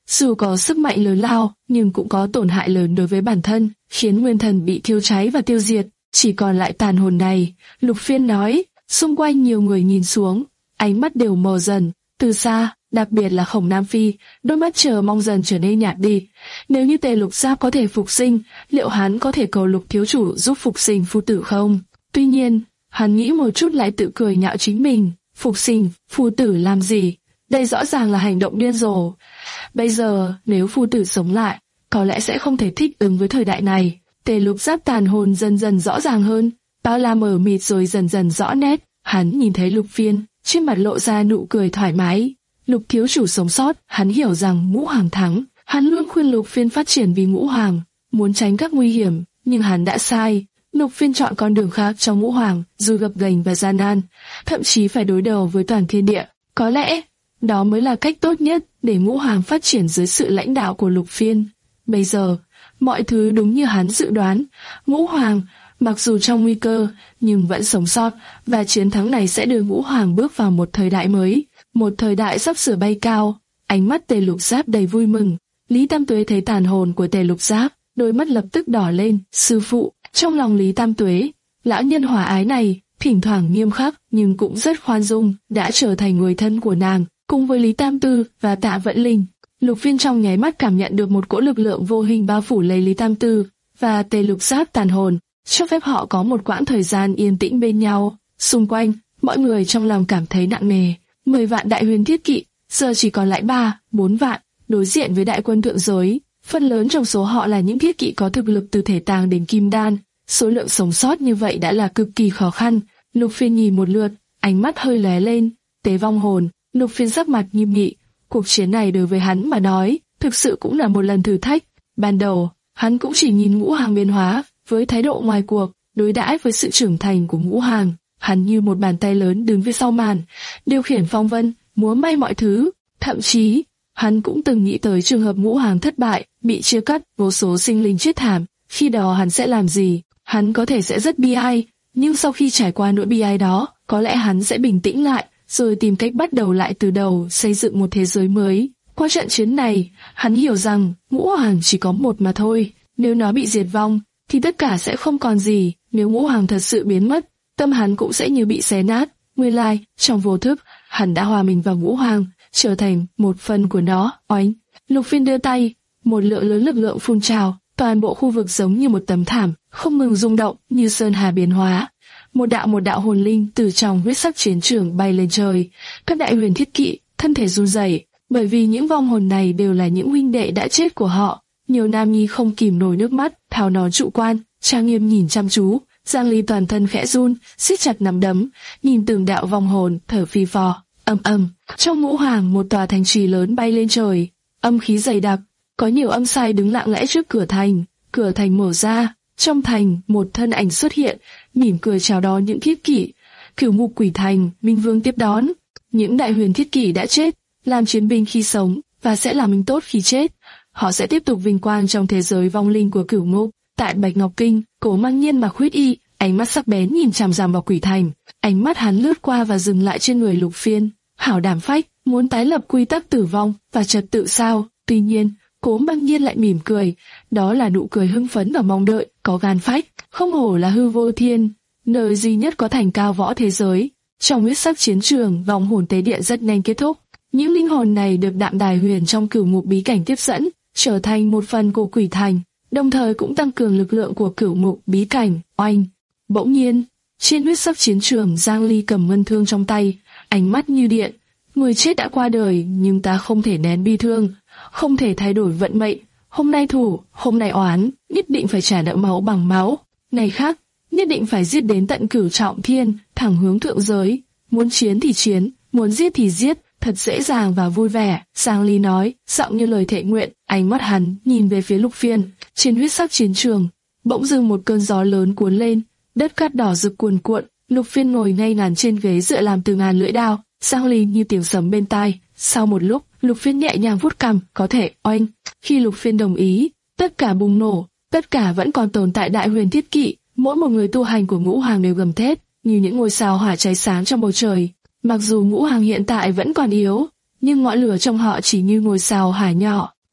dù có sức mạnh lớn lao, nhưng cũng có tổn hại lớn đối với bản thân, khiến nguyên thần bị thiêu cháy và tiêu diệt, chỉ còn lại tàn hồn này. Lục Phiên nói, xung quanh nhiều người nhìn xuống, ánh mắt đều mờ dần, từ xa, đặc biệt là Khổng Nam Phi, đôi mắt chờ mong dần trở nên nhạt đi. Nếu như Tề Lục Giáp có thể phục sinh, liệu hắn có thể cầu Lục thiếu chủ giúp phục sinh phu tử không? Tuy nhiên, hắn nghĩ một chút lại tự cười nhạo chính mình, phục sinh phu tử làm gì? Đây rõ ràng là hành động điên rồ. Bây giờ, nếu phu tử sống lại, có lẽ sẽ không thể thích ứng với thời đại này. Tề Lục Giáp tàn hồn dần dần rõ ràng hơn, bao la mờ mịt rồi dần dần rõ nét. Hắn nhìn thấy Lục Phiên, trên mặt lộ ra nụ cười thoải mái. Lục thiếu chủ sống sót, hắn hiểu rằng Ngũ Hoàng thắng. Hắn luôn khuyên Lục Phiên phát triển vì Ngũ Hoàng, muốn tránh các nguy hiểm, nhưng hắn đã sai. Lục Phiên chọn con đường khác trong Ngũ Hoàng, dù gập ghềnh và gian nan, thậm chí phải đối đầu với toàn thiên địa. Có lẽ, đó mới là cách tốt nhất để Ngũ Hoàng phát triển dưới sự lãnh đạo của Lục Phiên. Bây giờ, mọi thứ đúng như hắn dự đoán. Ngũ Hoàng, mặc dù trong nguy cơ, nhưng vẫn sống sót, và chiến thắng này sẽ đưa Ngũ Hoàng bước vào một thời đại mới, một thời đại sắp sửa bay cao. Ánh mắt Tề Lục Giáp đầy vui mừng. Lý Tam Tuế thấy tàn hồn của Tề Lục Giáp, đôi mắt lập tức đỏ lên. Sư phụ, trong lòng Lý Tam Tuế, lão nhân hòa ái này, thỉnh thoảng nghiêm khắc nhưng cũng rất khoan dung, đã trở thành người thân của nàng, cùng với Lý Tam Tư và Tạ Vận Linh. Lục Phiên trong nháy mắt cảm nhận được một cỗ lực lượng vô hình bao phủ lấy Lý Tam Tư và Tề Lục Giáp tàn hồn, cho phép họ có một quãng thời gian yên tĩnh bên nhau. Xung quanh, mọi người trong lòng cảm thấy nặng nề. Mười vạn đại huyền thiết kỵ, giờ chỉ còn lại ba, bốn vạn, đối diện với đại quân thượng giới. Phần lớn trong số họ là những thiết kỵ có thực lực từ thể tàng đến kim đan. Số lượng sống sót như vậy đã là cực kỳ khó khăn. Lục Phiên nhìn một lượt, ánh mắt hơi lóe lên. Tế vong hồn. Lục Phiên sắc mặt nghiêm nghị. Cuộc chiến này đối với hắn mà nói, thực sự cũng là một lần thử thách. Ban đầu, hắn cũng chỉ nhìn Ngũ Hoàng biến hóa, với thái độ ngoài cuộc, đối đãi với sự trưởng thành của Ngũ Hoàng. Hắn như một bàn tay lớn đứng phía sau màn, điều khiển phong vân, múa may mọi thứ. Thậm chí, hắn cũng từng nghĩ tới trường hợp Ngũ Hoàng thất bại, bị chia cắt, vô số sinh linh chết thảm. Khi đó hắn sẽ làm gì? Hắn có thể sẽ rất bi ai, nhưng sau khi trải qua nỗi bi ai đó, có lẽ hắn sẽ bình tĩnh lại, rồi tìm cách bắt đầu lại từ đầu, xây dựng một thế giới mới. Qua trận chiến này, hắn hiểu rằng Ngũ Hoàng chỉ có một mà thôi. Nếu nó bị diệt vong, thì tất cả sẽ không còn gì. Nếu Ngũ Hoàng thật sự biến mất, tâm hắn cũng sẽ như bị xé nát. Nguyên lai, trong vô thức, hắn đã hòa mình vào Ngũ Hoàng, trở thành một phần của nó. Oánh! Lục Phiên đưa tay, một lượng lớn lực lượng phun trào, toàn bộ khu vực giống như một tấm thảm, không ngừng rung động như sơn hà biến hóa. Một đạo một đạo hồn linh từ trong huyết sắc chiến trường bay lên trời. Các đại huyền thiết kỵ thân thể run rẩy, bởi vì những vong hồn này đều là những huynh đệ đã chết của họ. Nhiều nam nhi không kìm nổi nước mắt, tháo nón trụ quan, trang nghiêm nhìn chăm chú. Giang Ly toàn thân khẽ run, siết chặt nắm đấm, nhìn từng đạo vong hồn thở phì phò. Âm âm, trong Ngũ Hoàng một tòa thành trì lớn bay lên trời, âm khí dày đặc, có nhiều âm sai đứng lặng lẽ trước cửa thành. Cửa thành mở ra, trong thành một thân ảnh xuất hiện, mỉm cười chào đón những thiết kỵ. Cửu Ngục Quỷ Thành, Minh Vương tiếp đón. Những đại huyền thiết kỵ đã chết, làm chiến binh khi sống và sẽ làm binh tốt khi chết. Họ sẽ tiếp tục vinh quang trong thế giới vong linh của Cửu Ngục. Tại Bạch Ngọc Kinh, Cố Mang Nhiên mặc huyết y, ánh mắt sắc bén nhìn chằm chằm vào Quỷ Thành. Ánh mắt hắn lướt qua và dừng lại trên người Lục Phiên. Hảo đảm phách, muốn tái lập quy tắc tử vong và trật tự sao? Tuy nhiên, Cố Mang Nhiên lại mỉm cười, đó là nụ cười hưng phấn và mong đợi. Có gan phách, không hổ là hư vô thiên, nơi duy nhất có thành cao võ thế giới. Trong huyết sắc chiến trường, vòng hồn tế điện rất nhanh kết thúc. Những linh hồn này được Đạm Đài Huyền trong Cửu Ngục bí cảnh tiếp dẫn, trở thành một phần của Quỷ Thành, đồng thời cũng tăng cường lực lượng của Cửu Ngục bí cảnh. Oanh! Bỗng nhiên, trên huyết sắc chiến trường, Giang Ly cầm ngân thương trong tay, ánh mắt như điện. Người chết đã qua đời, nhưng ta không thể nén bi thương, không thể thay đổi vận mệnh. Hôm nay thủ, hôm nay oán, nhất định phải trả nợ máu bằng máu. Ngày khác, nhất định phải giết đến tận Cửu Trọng Thiên, thẳng hướng thượng giới. Muốn chiến thì chiến, muốn giết thì giết, thật dễ dàng và vui vẻ. Giang Ly nói, giọng như lời thệ nguyện. Ánh mắt hắn nhìn về phía Lục Phiên. Trên huyết sắc chiến trường, bỗng dưng một cơn gió lớn cuốn lên, đất cát đỏ rực cuồn cuộn. Lục Phiên ngồi ngay ngắn trên ghế dựa làm từ ngàn lưỡi đao. Giang Ly như tiếng sấm bên tai. Sau một lúc, Lục Phiên nhẹ nhàng vuốt cằm, có thể. Oanh! Khi Lục Phiên đồng ý, tất cả bùng nổ. Tất cả vẫn còn tồn tại đại huyền thiết kỵ. Mỗi một người tu hành của Ngũ Hoàng đều gầm thét, như những ngôi sao hỏa cháy sáng trong bầu trời. Mặc dù Ngũ Hoàng hiện tại vẫn còn yếu, nhưng ngọn lửa trong họ chỉ như ngôi sao hỏa nhỏ.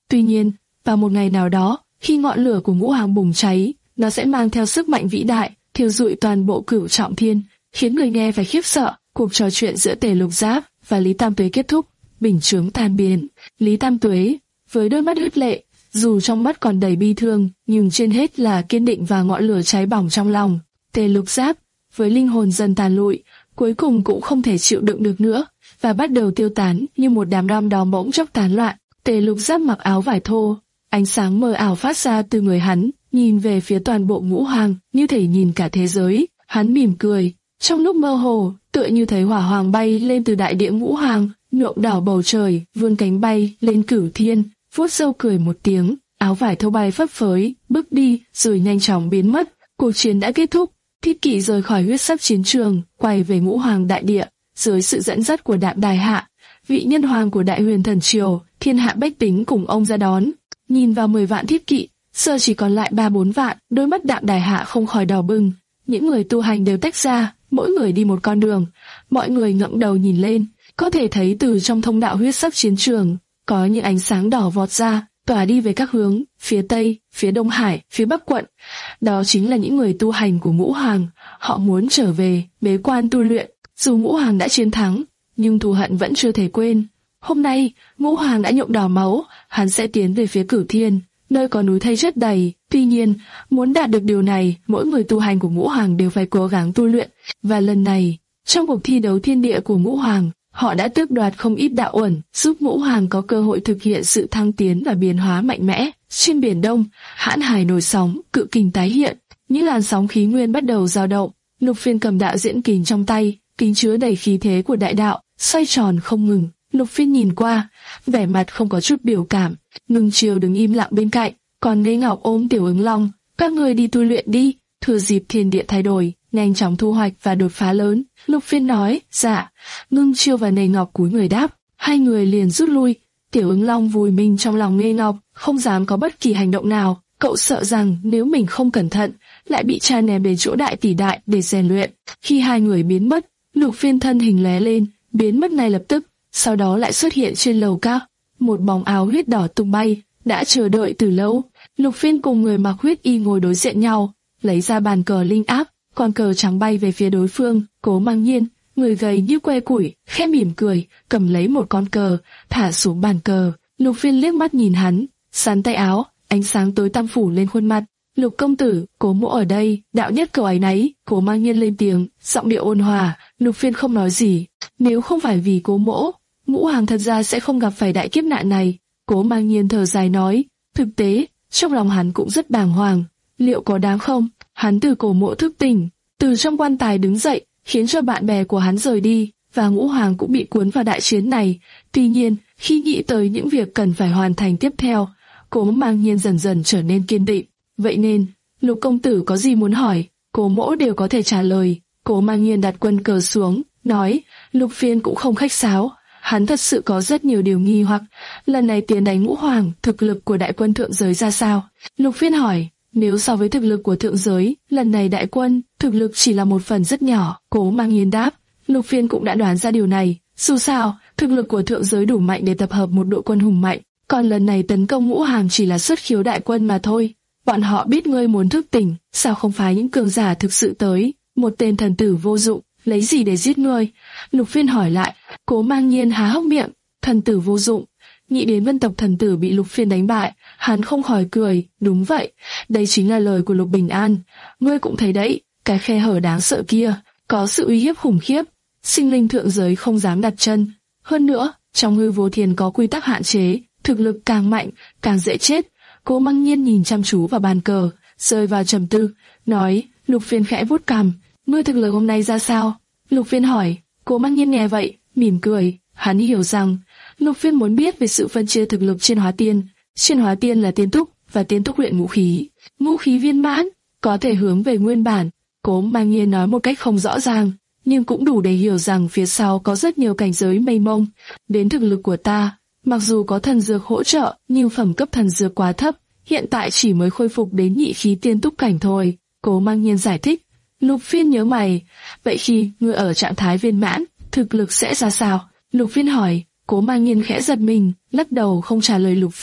Tuy nhiên, vào một ngày nào đó, khi ngọn lửa của ngũ hoàng bùng cháy, nó sẽ mang theo sức mạnh vĩ đại, thiêu rụi toàn bộ Cửu Trọng Thiên, khiến người nghe phải khiếp sợ. Cuộc trò chuyện giữa Tề Lục Giáp và Lý Tam Tuế kết thúc, bình chướng tan biến. Lý Tam Tuế, với đôi mắt ướt lệ, dù trong mắt còn đầy bi thương, nhưng trên hết là kiên định và ngọn lửa cháy bỏng trong lòng. Tề Lục Giáp, với linh hồn dần tàn lụi, cuối cùng cũng không thể chịu đựng được nữa, và bắt đầu tiêu tán như một đám đom đóm bỗng chốc tán loạn. Tề Lục Giáp mặc áo vải thô, ánh sáng mờ ảo phát ra từ người hắn, nhìn về phía toàn bộ ngũ hoàng, như thể nhìn cả thế giới. Hắn mỉm cười, trong lúc mơ hồ, tựa như thấy hỏa hoàng bay lên từ đại địa ngũ hoàng, nhuộm đỏ bầu trời, vươn cánh bay lên cửu thiên, vuốt râu cười một tiếng, áo vải thô bay phấp phới, bước đi, rồi nhanh chóng biến mất. Cuộc chiến đã kết thúc, Thiết Kỵ rời khỏi huyết sắc chiến trường, quay về ngũ hoàng đại địa, dưới sự dẫn dắt của Đạm Đài Hạ, vị nhân hoàng của Đại Huyền Thần Triều. Thiên hạ bách tính cùng ông ra đón. Nhìn vào mười vạn thiết kỵ, giờ chỉ còn lại ba bốn vạn, đôi mắt Đạm Đài Hạ không khỏi đỏ bừng. Những người tu hành đều tách ra, mỗi người đi một con đường. Mọi người ngẩng đầu nhìn lên, có thể thấy từ trong thông đạo huyết sắc chiến trường, có những ánh sáng đỏ vọt ra, tỏa đi về các hướng, phía Tây, phía Đông Hải, phía Bắc quận. Đó chính là những người tu hành của ngũ hoàng, họ muốn trở về, bế quan tu luyện. Dù ngũ hoàng đã chiến thắng, nhưng thù hận vẫn chưa thể quên. Hôm nay, ngũ hoàng đã nhuộm đỏ máu, hắn sẽ tiến về phía Cửu Thiên, nơi có núi thây chất đầy. Tuy nhiên, muốn đạt được điều này, mỗi người tu hành của ngũ hoàng đều phải cố gắng tu luyện. Và lần này, trong cuộc thi đấu thiên địa của ngũ hoàng, họ đã tước đoạt không ít đạo uẩn, giúp ngũ hoàng có cơ hội thực hiện sự thăng tiến và biến hóa mạnh mẽ. Trên biển Đông, hãn hải nổi sóng, cự kình tái hiện, những làn sóng khí nguyên bắt đầu dao động. Lục Phiên cầm đạo diễn kình trong tay, kính chứa đầy khí thế của đại đạo, xoay tròn không ngừng. Lục Phiên nhìn qua, vẻ mặt không có chút biểu cảm. Ngưng Chiều đứng im lặng bên cạnh, còn Nê Ngọc ôm Tiểu Ứng Long. Các người đi tu luyện đi, thừa dịp thiên địa thay đổi, nhanh chóng thu hoạch và đột phá lớn. Lục Phiên nói, dạ. Ngưng Chiều và Nê Ngọc cúi người đáp, hai người liền rút lui. Tiểu Ứng Long vùi mình trong lòng Nê Ngọc, không dám có bất kỳ hành động nào. Cậu sợ rằng nếu mình không cẩn thận, lại bị cha ném đến chỗ đại tỷ đại để rèn luyện. Khi hai người biến mất, Lục Phiên thân hình lóe lên, biến mất ngay lập tức, sau đó lại xuất hiện trên lầu cao. Một bóng áo huyết đỏ tung bay, đã chờ đợi từ lâu. Lục Phiên cùng người mặc huyết y ngồi đối diện nhau, lấy ra bàn cờ linh áp, con cờ trắng bay về phía đối phương. Cố Mang Nhiên, người gầy như que củi, khẽ mỉm cười, cầm lấy một con cờ, thả xuống bàn cờ. Lục Phiên liếc mắt nhìn hắn, sắn tay áo, ánh sáng tối tăm phủ lên khuôn mặt. Lục công tử, Cố mỗ ở đây, đạo nhất cầu áy náy. Cố Mang Nhiên lên tiếng, giọng điệu ôn hòa. Lục Phiên không nói gì. Nếu không phải vì Cố mỗ, ngũ hoàng thật ra sẽ không gặp phải đại kiếp nạn này. Cố Mang Nhiên thở dài nói. Thực tế, trong lòng hắn cũng rất bàng hoàng. Liệu có đáng không? Hắn từ cổ mộ thức tỉnh, từ trong quan tài đứng dậy, khiến cho bạn bè của hắn rời đi, và ngũ hoàng cũng bị cuốn vào đại chiến này. Tuy nhiên, khi nghĩ tới những việc cần phải hoàn thành tiếp theo, Cố Mang Nhiên dần dần trở nên kiên định. Vậy nên, Lục công tử có gì muốn hỏi, Cố mỗ đều có thể trả lời. Cố Mang Nhiên đặt quân cờ xuống, nói. Lục Phiên cũng không khách sáo, hắn thật sự có rất nhiều điều nghi hoặc. Lần này tiến đánh ngũ hoàng, thực lực của đại quân thượng giới ra sao? Lục Phiên hỏi. Nếu so với thực lực của thượng giới, lần này đại quân, thực lực chỉ là một phần rất nhỏ. Cố Mang Nhiên đáp. Lục Phiên cũng đã đoán ra điều này. Dù sao, thực lực của thượng giới đủ mạnh để tập hợp một đội quân hùng mạnh, còn lần này tấn công ngũ hoàng chỉ là xuất khiếu đại quân mà thôi. Bọn họ biết ngươi muốn thức tỉnh, sao không phái những cường giả thực sự tới? Một tên thần tử vô dụng, lấy gì để giết ngươi? Lục Phiên hỏi lại. Cố Mang Nhiên há hốc miệng. Thần tử vô dụng. Nghĩ đến vân tộc thần tử bị Lục Phiên đánh bại, hắn không khỏi cười. Đúng vậy, đây chính là lời của Lục Bình An. Ngươi cũng thấy đấy, cái khe hở đáng sợ kia, có sự uy hiếp khủng khiếp. Sinh linh thượng giới không dám đặt chân. Hơn nữa, trong hư vô thiên có quy tắc hạn chế, thực lực càng mạnh, càng dễ chết. Cố Mang Nhiên nhìn chăm chú vào bàn cờ, rơi vào trầm tư, nói. Lục Phiên khẽ vuốt cằm. Ngươi thực lực hôm nay ra sao? Lục Phiên hỏi. Cố Mang Nhiên nghe vậy, mỉm cười. Hắn hiểu rằng Lục Phiên muốn biết về sự phân chia thực lực trên hóa tiên. Trên hóa tiên là tiên túc, và tiên túc luyện ngũ khí. Ngũ khí viên mãn, có thể hướng về nguyên bản. Cố Mang Nhiên nói một cách không rõ ràng, nhưng cũng đủ để hiểu rằng phía sau có rất nhiều cảnh giới mênh mông. Đến thực lực của ta, mặc dù có thần dược hỗ trợ, nhưng phẩm cấp thần dược quá thấp, hiện tại chỉ mới khôi phục đến nhị khí tiên túc cảnh thôi. Cố Mang Nhiên giải thích. Lục Phiên nhớ mày. Vậy khi ngươi ở trạng thái viên mãn, thực lực sẽ ra sao? Lục Phiên hỏi. Cố Mang Nhiên khẽ giật mình, lắc đầu không trả lời Lục Phiên.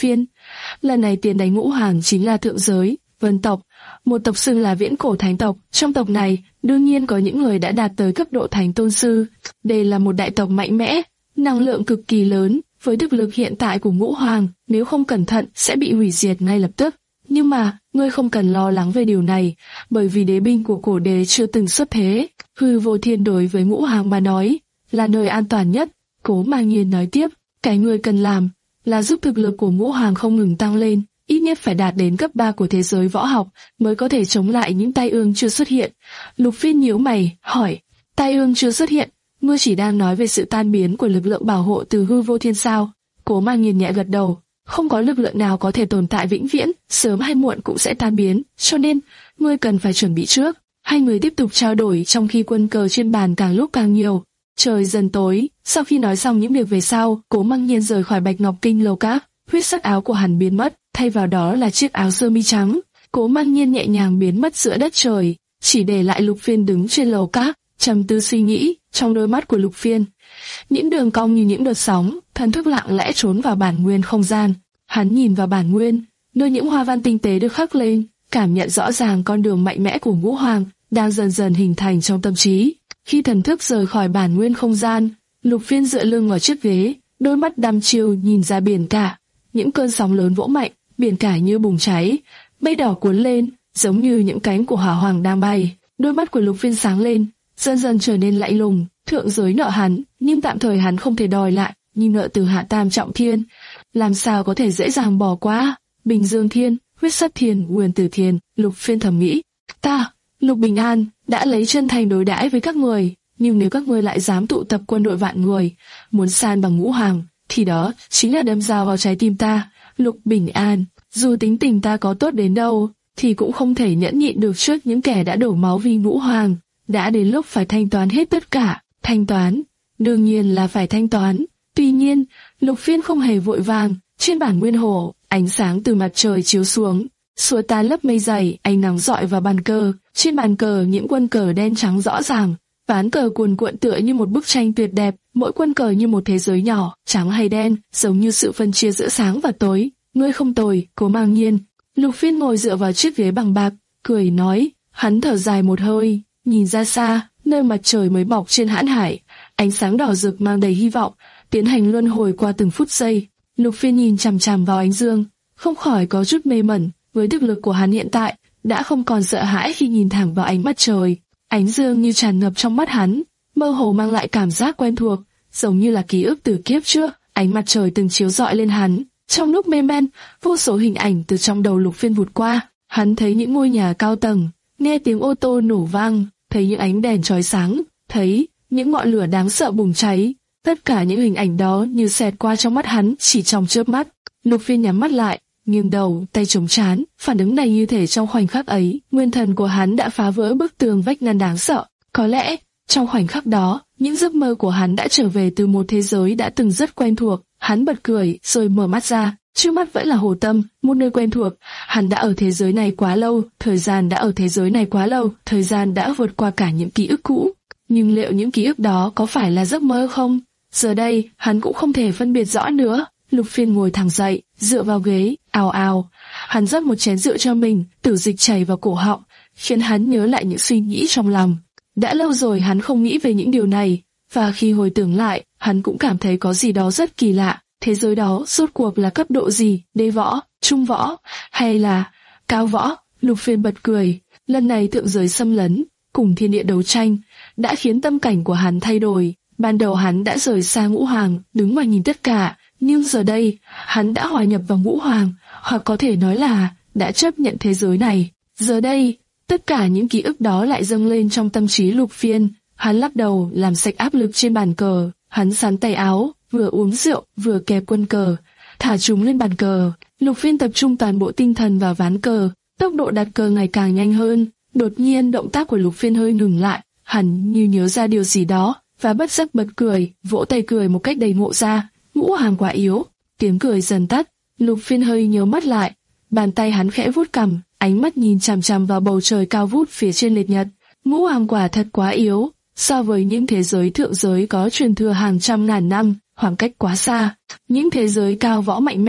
Lần này tiền đánh Ngũ Hoàng chính là thượng giới, Vân tộc, một tộc xưng là viễn cổ thánh tộc. Trong tộc này, đương nhiên có những người đã đạt tới cấp độ thánh tôn sư. Đây là một đại tộc mạnh mẽ, năng lượng cực kỳ lớn, với thực lực hiện tại của Ngũ Hoàng, nếu không cẩn thận sẽ bị hủy diệt ngay lập tức. Nhưng mà, ngươi không cần lo lắng về điều này, bởi vì đế binh của cổ đế chưa từng xuất thế. Hư Vô Thiên đối với Ngũ Hoàng mà nói, là nơi an toàn nhất. Cố Mang Nhiên nói tiếp, cái ngươi cần làm là giúp thực lực của Ngũ Hoàng không ngừng tăng lên, ít nhất phải đạt đến cấp ba của thế giới võ học mới có thể chống lại những tai ương chưa xuất hiện. Lục Phiên nhíu mày, hỏi, tai ương chưa xuất hiện, ngươi chỉ đang nói về sự tan biến của lực lượng bảo hộ từ Hư Vô Thiên sao? Cố Mang Nhiên nhẹ gật đầu, không có lực lượng nào có thể tồn tại vĩnh viễn, sớm hay muộn cũng sẽ tan biến, cho nên ngươi cần phải chuẩn bị trước. Hai người tiếp tục trao đổi trong khi quân cờ trên bàn càng lúc càng nhiều. Trời dần tối, sau khi nói xong những việc về sau, Cố Mang Nhiên rời khỏi Bạch Ngọc Kinh Lầu Các, huyết sắc áo của hắn biến mất, thay vào đó là chiếc áo sơ mi trắng. Cố Mang Nhiên nhẹ nhàng biến mất giữa đất trời, chỉ để lại Lục Phiên đứng trên lầu các, trầm tư suy nghĩ. Trong đôi mắt của Lục Phiên, những đường cong như những đợt sóng, thần thức lặng lẽ trốn vào bản nguyên không gian. Hắn nhìn vào bản nguyên, nơi những hoa văn tinh tế được khắc lên, cảm nhận rõ ràng con đường mạnh mẽ của Ngũ Hoàng đang dần dần hình thành trong tâm trí. Khi thần thức rời khỏi bản nguyên không gian, Lục Phiên dựa lưng vào chiếc ghế, đôi mắt đăm chiêu nhìn ra biển cả. Những cơn sóng lớn vỗ mạnh, biển cả như bùng cháy, mây đỏ cuốn lên, giống như những cánh của hỏa hoàng đang bay. Đôi mắt của Lục Phiên sáng lên, dần dần trở nên lạnh lùng. Thượng giới nợ hắn, nhưng tạm thời hắn không thể đòi lại, nhưng nợ từ Hạ Tam Trọng Thiên, làm sao có thể dễ dàng bỏ qua? Bình Dương Thiên, Huyết Sắc Thiên, Nguyên Tử Thiên, Lục Phiên thầm nghĩ, ta, Lục Bình An, đã lấy chân thành đối đãi với các người, nhưng nếu các ngươi lại dám tụ tập quân đội vạn người, muốn san bằng Ngũ Hoàng, thì đó chính là đâm dao vào trái tim ta. Lục Bình An, dù tính tình ta có tốt đến đâu, thì cũng không thể nhẫn nhịn được trước những kẻ đã đổ máu vì Ngũ Hoàng. Đã đến lúc phải thanh toán hết tất cả. Thanh toán, đương nhiên là phải thanh toán. Tuy nhiên, Lục Phiên không hề vội vàng. Trên bản nguyên hồ, ánh sáng từ mặt trời chiếu xuống, xua tan lớp mây dày, ánh nắng rọi vào bàn cờ. Trên bàn cờ những quân cờ đen trắng rõ ràng, ván cờ cuồn cuộn tựa như một bức tranh tuyệt đẹp. Mỗi quân cờ như một thế giới nhỏ, trắng hay đen, giống như sự phân chia giữa sáng và tối. Ngươi không tồi, Cố Mang Nhiên. Lục Phiên ngồi dựa vào chiếc ghế bằng bạc, cười nói. Hắn thở dài một hơi, nhìn ra xa, nơi mặt trời mới bọc trên hãn hải, ánh sáng đỏ rực mang đầy hy vọng, tiến hành luân hồi qua từng phút giây. Lục Phiên nhìn chằm chằm vào ánh dương, không khỏi có chút mê mẩn. Với thực lực của hắn hiện tại, đã không còn sợ hãi khi nhìn thẳng vào ánh mặt trời. Ánh dương như tràn ngập trong mắt hắn, mơ hồ mang lại cảm giác quen thuộc, giống như là ký ức từ kiếp trước. Ánh mặt trời từng chiếu rọi lên hắn. Trong lúc mê man, vô số hình ảnh từ trong đầu Lục Phiên vụt qua. Hắn thấy những ngôi nhà cao tầng, nghe tiếng ô tô nổ vang, thấy những ánh đèn chói sáng, thấy những ngọn lửa đáng sợ bùng cháy. Tất cả những hình ảnh đó như xẹt qua trong mắt hắn chỉ trong chớp mắt. Lục Phiên nhắm mắt lại, nghiêng đầu, tay chống trán. Phản ứng này như thể trong khoảnh khắc ấy, nguyên thần của hắn đã phá vỡ bức tường vách ngăn đáng sợ. Có lẽ, trong khoảnh khắc đó, những giấc mơ của hắn đã trở về từ một thế giới đã từng rất quen thuộc. Hắn bật cười, rồi mở mắt ra. Trước mắt vẫn là Hồ Tâm, một nơi quen thuộc. Hắn đã ở thế giới này quá lâu, thời gian đã ở thế giới này quá lâu, thời gian đã vượt qua cả những ký ức cũ. Nhưng liệu những ký ức đó có phải là giấc mơ không? Giờ đây, hắn cũng không thể phân biệt rõ nữa. Lục Phiên ngồi thẳng dậy, dựa vào ghế, ào ào. Hắn rót một chén rượu cho mình, tử dịch chảy vào cổ họng, khiến hắn nhớ lại những suy nghĩ trong lòng. Đã lâu rồi hắn không nghĩ về những điều này, và khi hồi tưởng lại, hắn cũng cảm thấy có gì đó rất kỳ lạ. Thế giới đó rốt cuộc là cấp độ gì? Đế võ, trung võ, hay là cao võ? Lục Phiên bật cười. Lần này thượng giới xâm lấn, cùng thiên địa đấu tranh, đã khiến tâm cảnh của hắn thay đổi. Ban đầu hắn đã rời xa Ngũ Hoàng, đứng ngoài nhìn tất cả, nhưng giờ đây, hắn đã hòa nhập vào Ngũ Hoàng, hoặc có thể nói là đã chấp nhận thế giới này. Giờ đây, tất cả những ký ức đó lại dâng lên trong tâm trí Lục Phiên. Hắn lắc đầu, làm sạch áp lực trên bàn cờ. Hắn sắn tay áo, vừa uống rượu, vừa kẹp quân cờ, thả chúng lên bàn cờ. Lục Phiên tập trung toàn bộ tinh thần vào ván cờ, tốc độ đặt cờ ngày càng nhanh hơn. Đột nhiên động tác của Lục Phiên hơi ngừng lại, hắn như nhớ ra điều gì đó, và bất giác bật cười, vỗ tay cười một cách đầy ngộ ra. Ngũ Hoàng quá yếu. Tiếng cười dần tắt, Lục Phiên hơi nhíu mắt lại, bàn tay hắn khẽ vuốt cằm, ánh mắt nhìn chằm chằm vào bầu trời cao vút phía trên liệt nhật. Ngũ Hoàng quả thật quá yếu, so với những thế giới thượng giới có truyền thừa hàng trăm ngàn năm, khoảng cách quá xa. Những thế giới cao võ mạnh mẽ,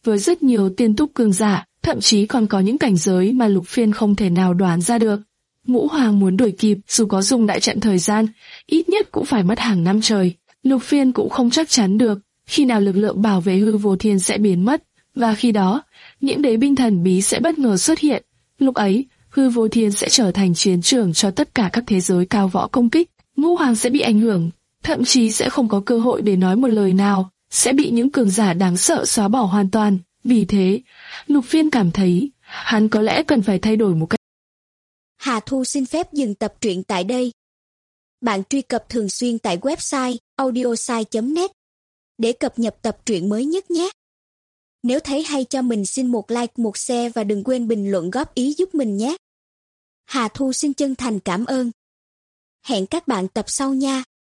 với rất nhiều tiên túc cường giả, thậm chí còn có những cảnh giới mà Lục Phiên không thể nào đoán ra được. Ngũ Hoàng muốn đuổi kịp, dù có dùng đại trận thời gian, ít nhất cũng phải mất hàng năm trời. Lục Phiên cũng không chắc chắn được khi nào lực lượng bảo vệ hư vô thiên sẽ biến mất, và khi đó, những đế binh thần bí sẽ bất ngờ xuất hiện. Lúc ấy, hư vô thiên sẽ trở thành chiến trường cho tất cả các thế giới cao võ công kích. Ngũ Hoàng sẽ bị ảnh hưởng, thậm chí sẽ không có cơ hội để nói một lời nào, sẽ bị những cường giả đáng sợ xóa bỏ hoàn toàn. Vì thế, Lục Phiên cảm thấy, hắn có lẽ cần phải thay đổi một cách. Hà Thu xin phép dừng tập truyện tại đây. Bạn truy cập thường xuyên tại website audiosai chấm net để cập nhật tập truyện mới nhất nhé. Nếu thấy hay cho mình xin một like, một share và đừng quên bình luận góp ý giúp mình nhé. Hà Thu xin chân thành cảm ơn. Hẹn các bạn tập sau nha.